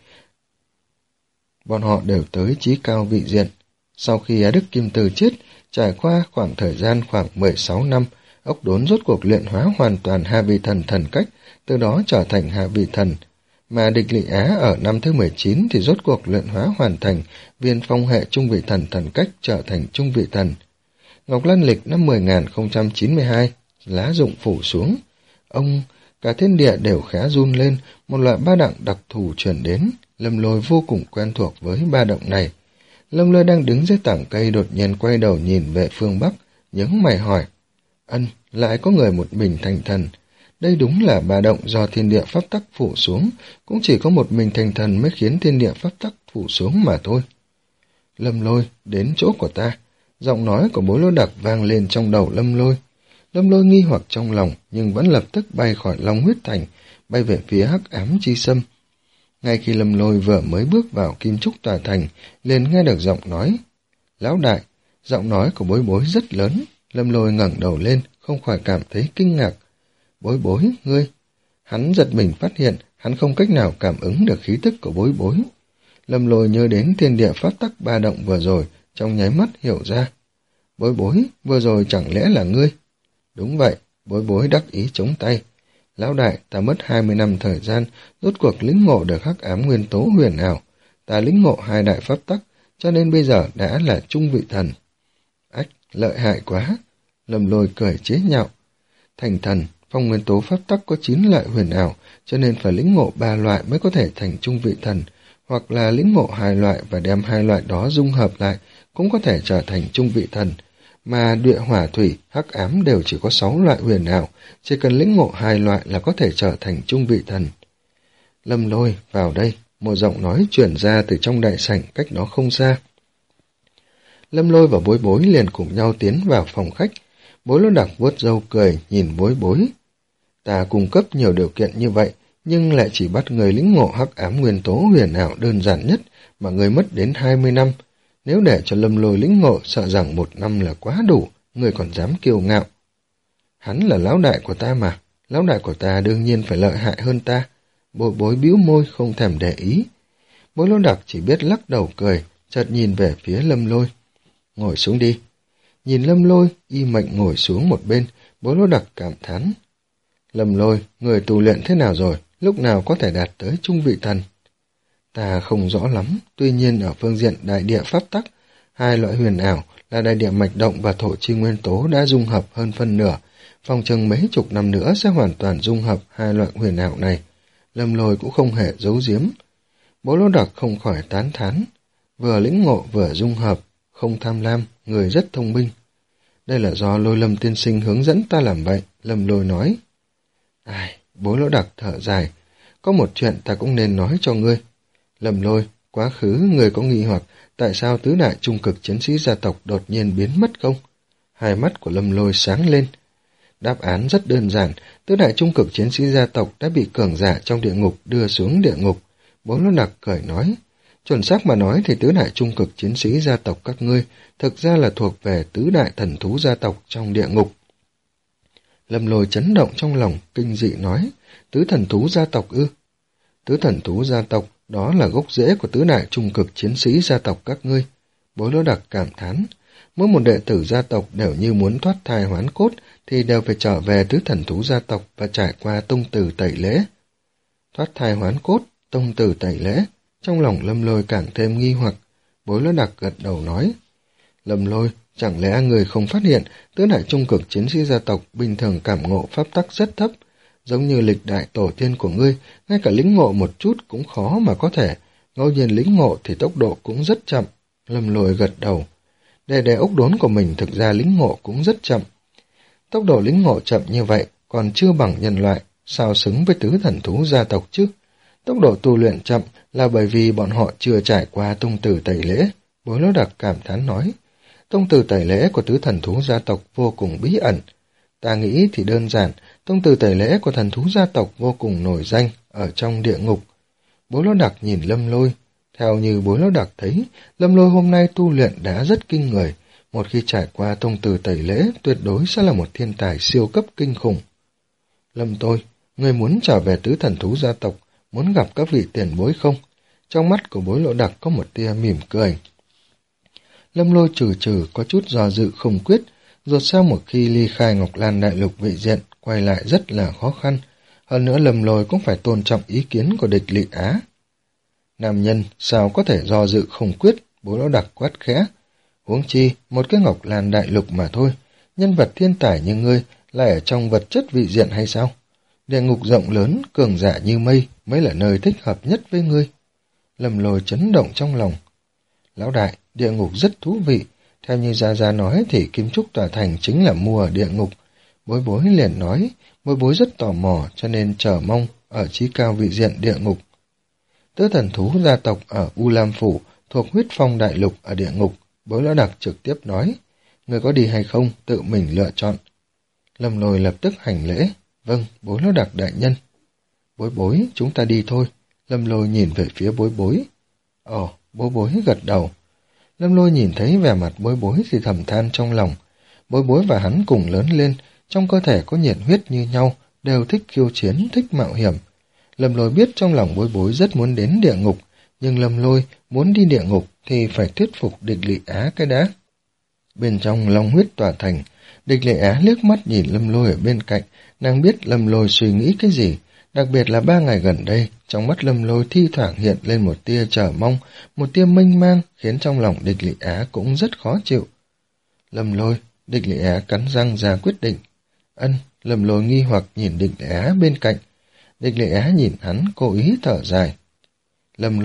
Bọn họ đều tới chí cao vị diện. Sau khi A Đức Kim Tư chết, trải qua khoảng thời gian khoảng mười sáu năm, ốc đốn rốt cuộc luyện hóa hoàn toàn hạ vị thần thần cách, từ đó trở thành hạ vị thần. Mà Địch Lị Á ở năm thứ mười chín thì rốt cuộc luyện hóa hoàn thành viên phong hệ trung vị thần thần cách trở thành trung vị thần. Ngọc Lan lịch năm mười nghìn không trăm chín mươi hai, lá rụng phủ xuống. Ông, cả thiên địa đều khá run lên, một loại ba động đặc thù truyền đến. Lâm Lôi vô cùng quen thuộc với ba động này. Lâm Lôi đang đứng dưới tảng cây đột nhiên quay đầu nhìn về phương Bắc, nhướng mày hỏi. Ân, lại có người một mình thành thần. Đây đúng là ba động do thiên địa pháp tắc phủ xuống, cũng chỉ có một mình thành thần mới khiến thiên địa pháp tắc phủ xuống mà thôi. Lâm Lôi, đến chỗ của ta. Giọng nói của Bối Lỗ Đặc vang lên trong đầu Lâm Lôi. Lâm Lôi nghi hoặc trong lòng, nhưng vẫn lập tức bay khỏi Long Huyết Thành, bay về phía hắc ám chi sâm. Ngay khi Lâm Lôi vừa mới bước vào Kim Trúc Tòa Thành, liền nghe được giọng nói. Lão đại, giọng nói của Bối Bối rất lớn. Lâm Lôi ngẩng đầu lên, không khỏi cảm thấy kinh ngạc. Bối Bối, ngươi. Hắn giật mình phát hiện, hắn không cách nào cảm ứng được khí tức của Bối Bối. Lâm Lôi nhớ đến thiên địa pháp tắc ba động vừa rồi, trong nháy mắt hiểu ra. Bối Bối, vừa rồi chẳng lẽ là ngươi? Đúng vậy, Bối Bối đắc ý chống tay. Lão đại, ta mất hai mươi năm thời gian, rốt cuộc lĩnh ngộ được hắc ám nguyên tố huyền ảo. Ta lĩnh ngộ hai đại pháp tắc, cho nên bây giờ đã là trung vị thần. Ách, lợi hại quá. Lâm Lôi cười chế nhạo. Thành thần, phong nguyên tố pháp tắc có chín loại huyền ảo, cho nên phải lĩnh ngộ ba loại mới có thể thành trung vị thần, hoặc là lĩnh ngộ hai loại và đem hai loại đó dung hợp lại, cũng có thể trở thành trung vị thần. Mà địa hỏa thủy, hắc ám đều chỉ có sáu loại huyền ảo, chỉ cần lĩnh ngộ hai loại là có thể trở thành trung vị thần. Lâm Lôi, vào đây, một giọng nói truyền ra từ trong đại sảnh cách đó không xa. Lâm Lôi và Bối Bối liền cùng nhau tiến vào phòng khách. Bối Lỗ Đặc vuốt râu cười, nhìn Bối Bối. Ta cung cấp nhiều điều kiện như vậy, nhưng lại chỉ bắt người lĩnh ngộ hắc ám nguyên tố huyền ảo đơn giản nhất mà người mất đến hai mươi năm. Nếu để cho Lâm Lôi lĩnh ngộ, sợ rằng một năm là quá đủ, người còn dám kiêu ngạo. Hắn là lão đại của ta mà, lão đại của ta đương nhiên phải lợi hại hơn ta. Bối Bối bĩu môi không thèm để ý. Bối Lỗ Đặc chỉ biết lắc đầu cười, chợt nhìn về phía Lâm Lôi. Ngồi xuống đi. Nhìn Lâm Lôi, y mệnh ngồi xuống một bên, Bối Lỗ Đặc cảm thán. Lâm Lôi, người tu luyện thế nào rồi, lúc nào có thể đạt tới trung vị thần? Ta không rõ lắm, tuy nhiên ở phương diện đại địa pháp tắc, hai loại huyền ảo là đại địa mạch động và thổ chi nguyên tố đã dung hợp hơn phân nửa, phòng chừng mấy chục năm nữa sẽ hoàn toàn dung hợp hai loại huyền ảo này. Lâm Lôi cũng không hề giấu giếm. Bố Lỗ Đặc không khỏi tán thán, vừa lĩnh ngộ vừa dung hợp, không tham lam, người rất thông minh. Đây là do Lôi Lâm tiên sinh hướng dẫn ta làm vậy, Lâm Lôi nói. Ai, Bố Lỗ Đặc thở dài, có một chuyện ta cũng nên nói cho ngươi. Lâm Lôi, quá khứ người có nghi hoặc tại sao tứ đại trung cực chiến sĩ gia tộc đột nhiên biến mất không? Hai mắt của Lâm Lôi sáng lên. Đáp án rất đơn giản, tứ đại trung cực chiến sĩ gia tộc đã bị cường giả trong địa ngục đưa xuống địa ngục. Bố Lỗ Đặc cười nói, chuẩn xác mà nói thì tứ đại trung cực chiến sĩ gia tộc các ngươi thực ra là thuộc về tứ đại thần thú gia tộc trong địa ngục. Lâm Lôi chấn động trong lòng, kinh dị nói, tứ thần thú gia tộc ư? Tứ thần thú gia tộc, đó là gốc rễ của tứ đại trung cực chiến sĩ gia tộc các ngươi. Bối Lỗ Đặc cảm thán, mỗi một đệ tử gia tộc đều như muốn thoát thai hoán cốt thì đều phải trở về tứ thần thú gia tộc và trải qua tông từ tẩy lễ. Thoát thai hoán cốt, tông từ tẩy lễ, trong lòng Lâm Lôi càng thêm nghi hoặc. Bối Lỗ Đặc gật đầu nói, Lâm Lôi, chẳng lẽ người không phát hiện tứ đại trung cực chiến sĩ gia tộc bình thường cảm ngộ pháp tắc rất thấp, giống như lịch đại tổ tiên của ngươi, ngay cả lĩnh ngộ một chút cũng khó mà có thể, ngẫu nhiên lĩnh ngộ thì tốc độ cũng rất chậm. Lâm Lôi gật đầu, đề đề ốc đốn của mình thực ra lĩnh ngộ cũng rất chậm. Tốc độ lĩnh ngộ chậm như vậy còn chưa bằng nhân loại, sao xứng với tứ thần thú gia tộc chứ? Tốc độ tu luyện chậm là bởi vì bọn họ chưa trải qua tông từ tẩy lễ. Bối Lỗ Đặc cảm thán nói, tông từ tẩy lễ của tứ thần thú gia tộc vô cùng bí ẩn. Ta nghĩ thì đơn giản, tông từ tẩy lễ của thần thú gia tộc vô cùng nổi danh ở trong địa ngục. Bối Lỗ Đặc nhìn Lâm Lôi. Theo như Bối Lỗ Đặc thấy, Lâm Lôi hôm nay tu luyện đã rất kinh người. Một khi trải qua tông từ tẩy lễ, tuyệt đối sẽ là một thiên tài siêu cấp kinh khủng. Lâm tôi, người muốn trở về tứ thần thú gia tộc, muốn gặp các vị tiền bối không? Trong mắt của Bối Lỗ Đặc có một tia mỉm cười. Lâm Lôi trừ trừ có chút do dự không quyết, ruột sau một khi ly khai Ngọc Lan đại lục vị diện, quay lại rất là khó khăn. Hơn nữa Lâm Lôi cũng phải tôn trọng ý kiến của địch Lị Á. Nam nhân sao có thể do dự không quyết, Bối Lỗ Đặc quát khẽ. Huống chi, một cái Ngọc Lan đại lục mà thôi, nhân vật thiên tài như ngươi lại ở trong vật chất vị diện hay sao? Địa ngục rộng lớn, cường giả như mây mới là nơi thích hợp nhất với ngươi. Lâm Lôi chấn động trong lòng. Lão đại, địa ngục rất thú vị. Theo như Gia Gia nói thì Kim Trúc Tòa Thành chính là mua ở địa ngục. Bối Bối liền nói, Bối Bối rất tò mò cho nên chờ mong ở chí cao vị diện địa ngục. Tứ thần thú gia tộc ở U Lam Phủ thuộc huyết phong đại lục ở địa ngục. Bối Lỗ Đặc trực tiếp nói, người có đi hay không, tự mình lựa chọn. Lâm Lôi lập tức hành lễ, vâng, Bối Lỗ Đặc đại nhân. Bối Bối, chúng ta đi thôi. Lâm Lôi nhìn về phía Bối Bối. Ồ, Bối Bối gật đầu. Lâm Lôi nhìn thấy vẻ mặt Bối Bối thì thầm than trong lòng. Bối Bối và hắn cùng lớn lên, trong cơ thể có nhiệt huyết như nhau, đều thích khiêu chiến, thích mạo hiểm. Lâm Lôi biết trong lòng Bối Bối rất muốn đến địa ngục, nhưng Lâm Lôi muốn đi địa ngục thì phải thuyết phục địch Lị Á cái đã. Bên trong long huyết tòa thành, địch Lị Á liếc mắt nhìn Lâm Lôi ở bên cạnh, nàng biết Lâm Lôi suy nghĩ cái gì, đặc biệt là ba ngày gần đây, trong mắt Lâm Lôi thi thoảng hiện lên một tia chờ mong, một tia mênh mang, khiến trong lòng địch Lị Á cũng rất khó chịu. Lâm Lôi, địch Lị Á cắn răng ra quyết định. Ân, Lâm Lôi nghi hoặc nhìn địch Lị Á bên cạnh. Địch Lị Á nhìn hắn, cố ý thở dài. Lâm Lôi,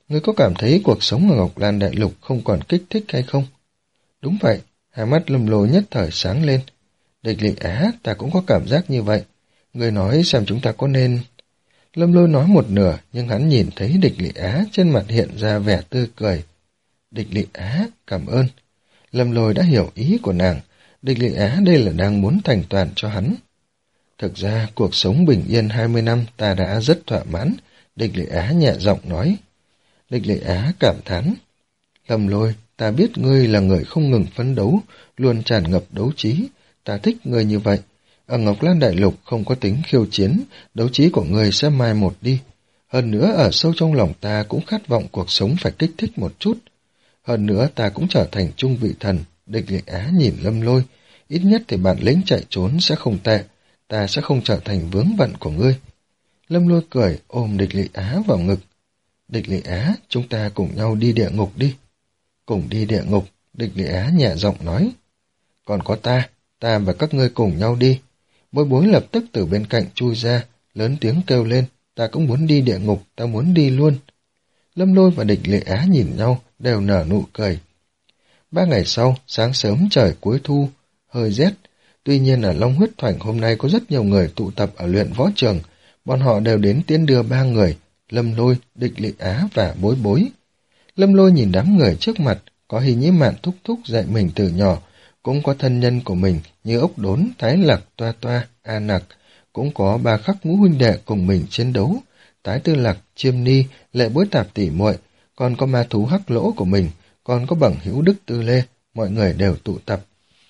Ngươi có cảm thấy cuộc sống ở Ngọc Lan Đại Lục không còn kích thích hay không? Đúng vậy, hai mắt Lâm Lôi nhất thời sáng lên. Địch Lị Á, ta cũng có cảm giác như vậy. Ngươi nói xem chúng ta có nên... Lâm Lôi nói một nửa, nhưng hắn nhìn thấy Địch Lị Á trên mặt hiện ra vẻ tươi cười. Địch Lị Á, cảm ơn. Lâm Lôi đã hiểu ý của nàng. Địch Lị Á đây là đang muốn thành toàn cho hắn. Thực ra, cuộc sống bình yên hai mươi năm ta đã rất thỏa mãn. Địch Lị Á nhẹ giọng nói. Địch Lị Á cảm thán. Lâm Lôi, ta biết ngươi là người không ngừng phấn đấu, luôn tràn ngập đấu trí. Ta thích ngươi như vậy. Ở Ngọc Lan Đại Lục không có tính khiêu chiến, đấu trí của ngươi sẽ mai một đi. Hơn nữa ở sâu trong lòng ta cũng khát vọng cuộc sống phải kích thích một chút. Hơn nữa ta cũng trở thành trung vị thần. Địch Lị Á nhìn Lâm Lôi. Ít nhất thì bản lĩnh chạy trốn sẽ không tệ. Ta sẽ không trở thành vướng bận của ngươi. Lâm Lôi cười ôm Địch Lị Á vào ngực. Địch Lị Á, chúng ta cùng nhau đi địa ngục đi. Cùng đi địa ngục, Địch Lị Á nhẹ giọng nói. Còn có ta, ta và các ngươi cùng nhau đi. Bối Bối lập tức từ bên cạnh chui ra, lớn tiếng kêu lên, ta cũng muốn đi địa ngục, ta muốn đi luôn. Lâm Lôi và Địch Lị Á nhìn nhau, đều nở nụ cười. Ba ngày sau, sáng sớm trời cuối thu, hơi rét. Tuy nhiên ở Long Huyết Thoảnh hôm nay có rất nhiều người tụ tập ở luyện võ trường, bọn họ đều đến tiễn đưa ba người, Lâm Lôi, Địch Lị Á và Bối Bối. Lâm Lôi nhìn đám người trước mặt, có Hy Nhĩ Mạn thúc thúc dạy mình từ nhỏ, cũng có thân nhân của mình như Ốc Đốn, Thái Lạc, Toa Toa, A Nặc, cũng có ba khắc ngũ huynh đệ cùng mình chiến đấu, Tái Tư Lạc, Chiêm Ni, Lệ Bối Tạp tỷ muội, còn có ma thú Hắc Lỗ của mình, còn có bằng hữu Đức Tư Lê, mọi người đều tụ tập.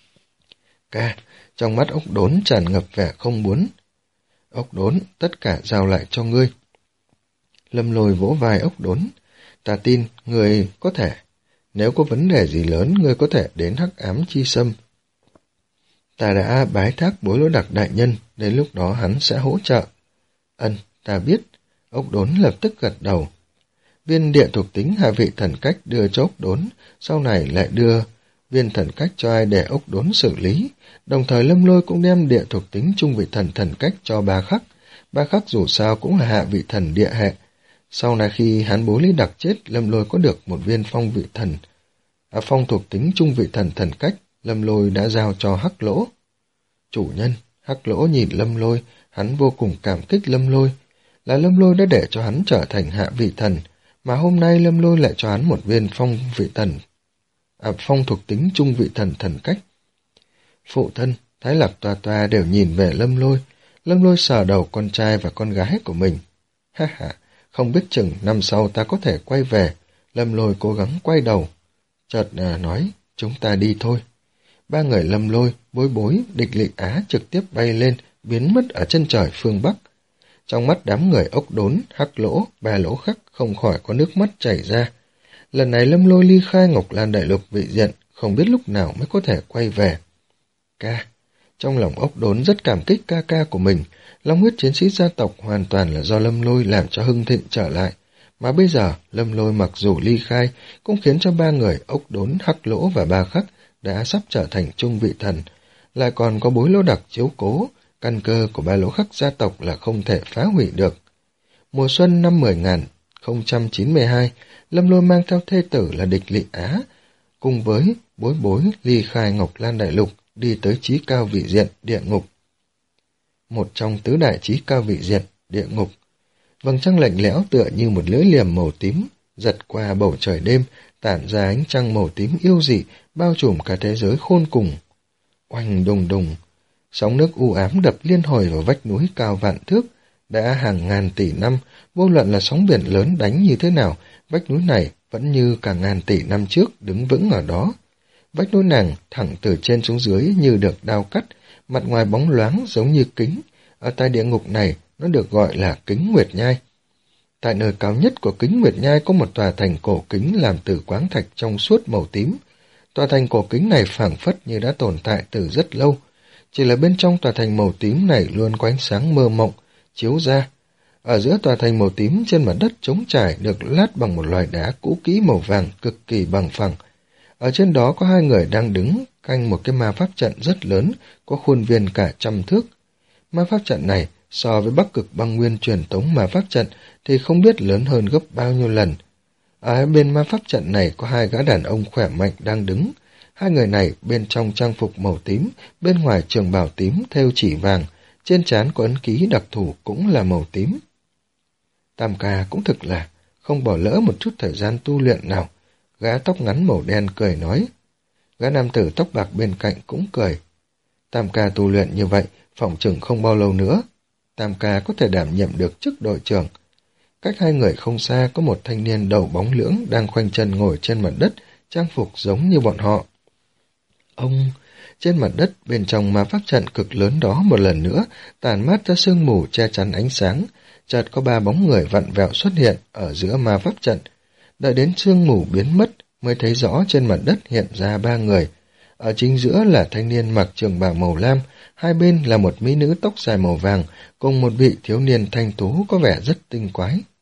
Ca, trong mắt Ốc Đốn tràn ngập vẻ không muốn. Ốc Đốn, tất cả giao lại cho ngươi. Lâm Lôi vỗ vai Ốc Đốn. Ta tin, ngươi có thể. Nếu có vấn đề gì lớn, ngươi có thể đến Hắc Ám Chi Sâm. Ta đã bái thác Bối Lỗ Đặc đại nhân, đến lúc đó hắn sẽ hỗ trợ. Ân, ta biết. Ốc Đốn lập tức gật đầu. Viên địa thuộc tính hạ vị thần cách đưa cho Ốc Đốn, sau này lại đưa viên thần cách cho ai để Ốc Đốn xử lý. Đồng thời Lâm Lôi cũng đem địa thuộc tính trung vị thần thần cách cho Ba Khắc. Ba Khắc dù sao cũng là hạ vị thần địa hệ. Sau này khi hắn Bối Lý Đặc chết, Lâm Lôi có được một viên phong vị thần. À, phong thuộc tính trung vị thần thần cách, Lâm Lôi đã giao cho Hắc Lỗ. Chủ nhân, Hắc Lỗ nhìn Lâm Lôi, hắn vô cùng cảm kích Lâm Lôi. Là Lâm Lôi đã để cho hắn trở thành hạ vị thần, mà hôm nay Lâm Lôi lại cho hắn một viên phong vị thần. À, phong thuộc tính trung vị thần thần cách. Phụ thân, Thái Lạc Toa Toa đều nhìn về Lâm Lôi. Lâm Lôi sờ đầu con trai và con gái của mình. Ha ha, không biết chừng năm sau ta có thể quay về. Lâm Lôi cố gắng quay đầu. Chợt à, nói, chúng ta đi thôi. Ba người Lâm Lôi, Bối Bối, Địch Lị Á trực tiếp bay lên, biến mất ở chân trời phương Bắc. Trong mắt đám người Ốc Đốn, Hắc Lỗ, Ba Lỗ Khắc không khỏi có nước mắt chảy ra. Lần này Lâm Lôi ly khai Ngọc Lan Đại Lục vị diện, không biết lúc nào mới có thể quay về. Ca. Trong lòng Ốc Đốn rất cảm kích ca ca của mình. Long huyết chiến sĩ gia tộc hoàn toàn là do Lâm Lôi làm cho hưng thịnh trở lại. Mà bây giờ, Lâm Lôi mặc dù ly khai, cũng khiến cho ba người Ốc Đốn, Hắc Lỗ và Ba Khắc đã sắp trở thành trung vị thần. Lại còn có Bối Lỗ Đặc chiếu cố, căn cơ của Ba Lỗ Khắc gia tộc là không thể phá hủy được. Mùa xuân năm mười nghìn không trăm chín mươi hai, Lâm Lôi mang theo thê tử là Địch Lị Á, cùng với Bối Bối ly khai Ngọc Lan Đại Lục, đi tới chí cao vị diện, địa ngục. Một trong tứ đại chí cao vị diện, địa ngục. Vầng trăng lạnh lẽo tựa như một lưỡi liềm màu tím, giật qua bầu trời đêm, tản ra ánh trăng màu tím yêu dị, bao trùm cả thế giới khôn cùng. Oanh đùng đùng, sóng nước u ám đập liên hồi vào vách núi cao vạn thước, đã hàng ngàn tỷ năm, vô luận là sóng biển lớn đánh như thế nào, vách núi này vẫn như cả ngàn tỷ năm trước đứng vững ở đó. Vách núi nàng thẳng từ trên xuống dưới như được đao cắt, mặt ngoài bóng loáng giống như kính. Ở tại địa ngục này, nó được gọi là kính Nguyệt Nhai. Tại nơi cao nhất của kính Nguyệt Nhai có một tòa thành cổ kính làm từ quáng thạch trong suốt màu tím. Tòa thành cổ kính này phảng phất như đã tồn tại từ rất lâu. Chỉ là bên trong tòa thành màu tím này luôn có ánh sáng mơ mộng, chiếu ra. Ở giữa tòa thành màu tím trên mặt đất trống trải được lát bằng một loài đá cũ kỹ màu vàng cực kỳ bằng phẳng. Ở trên đó có hai người đang đứng canh một cái ma pháp trận rất lớn, có khuôn viên cả trăm thước. Ma pháp trận này so với Bắc Cực Băng Nguyên truyền tống ma pháp trận thì không biết lớn hơn gấp bao nhiêu lần. Ở bên ma pháp trận này có hai gã đàn ông khỏe mạnh đang đứng. Hai người này bên trong trang phục màu tím, bên ngoài trường bào tím thêu chỉ vàng, trên trán có ấn ký đặc thù cũng là màu tím. Tam ca cũng thực là không bỏ lỡ một chút thời gian tu luyện nào. Gã tóc ngắn màu đen cười nói. Gã nam tử tóc bạc bên cạnh cũng cười. Tam ca tu luyện như vậy, phỏng chừng không bao lâu nữa. Tam ca có thể đảm nhiệm được chức đội trưởng. Cách hai người không xa có một thanh niên đầu bóng lưỡng đang khoanh chân ngồi trên mặt đất, trang phục giống như bọn họ. Ông... Trên mặt đất bên trong ma pháp trận cực lớn đó một lần nữa tàn mát ra sương mù che chắn ánh sáng, chợt có ba bóng người vặn vẹo xuất hiện ở giữa ma pháp trận. Đợi đến sương mù biến mất mới thấy rõ trên mặt đất hiện ra ba người. Ở chính giữa là thanh niên mặc trường bào màu lam, hai bên là một mỹ nữ tóc dài màu vàng cùng một vị thiếu niên thanh tú có vẻ rất tinh quái.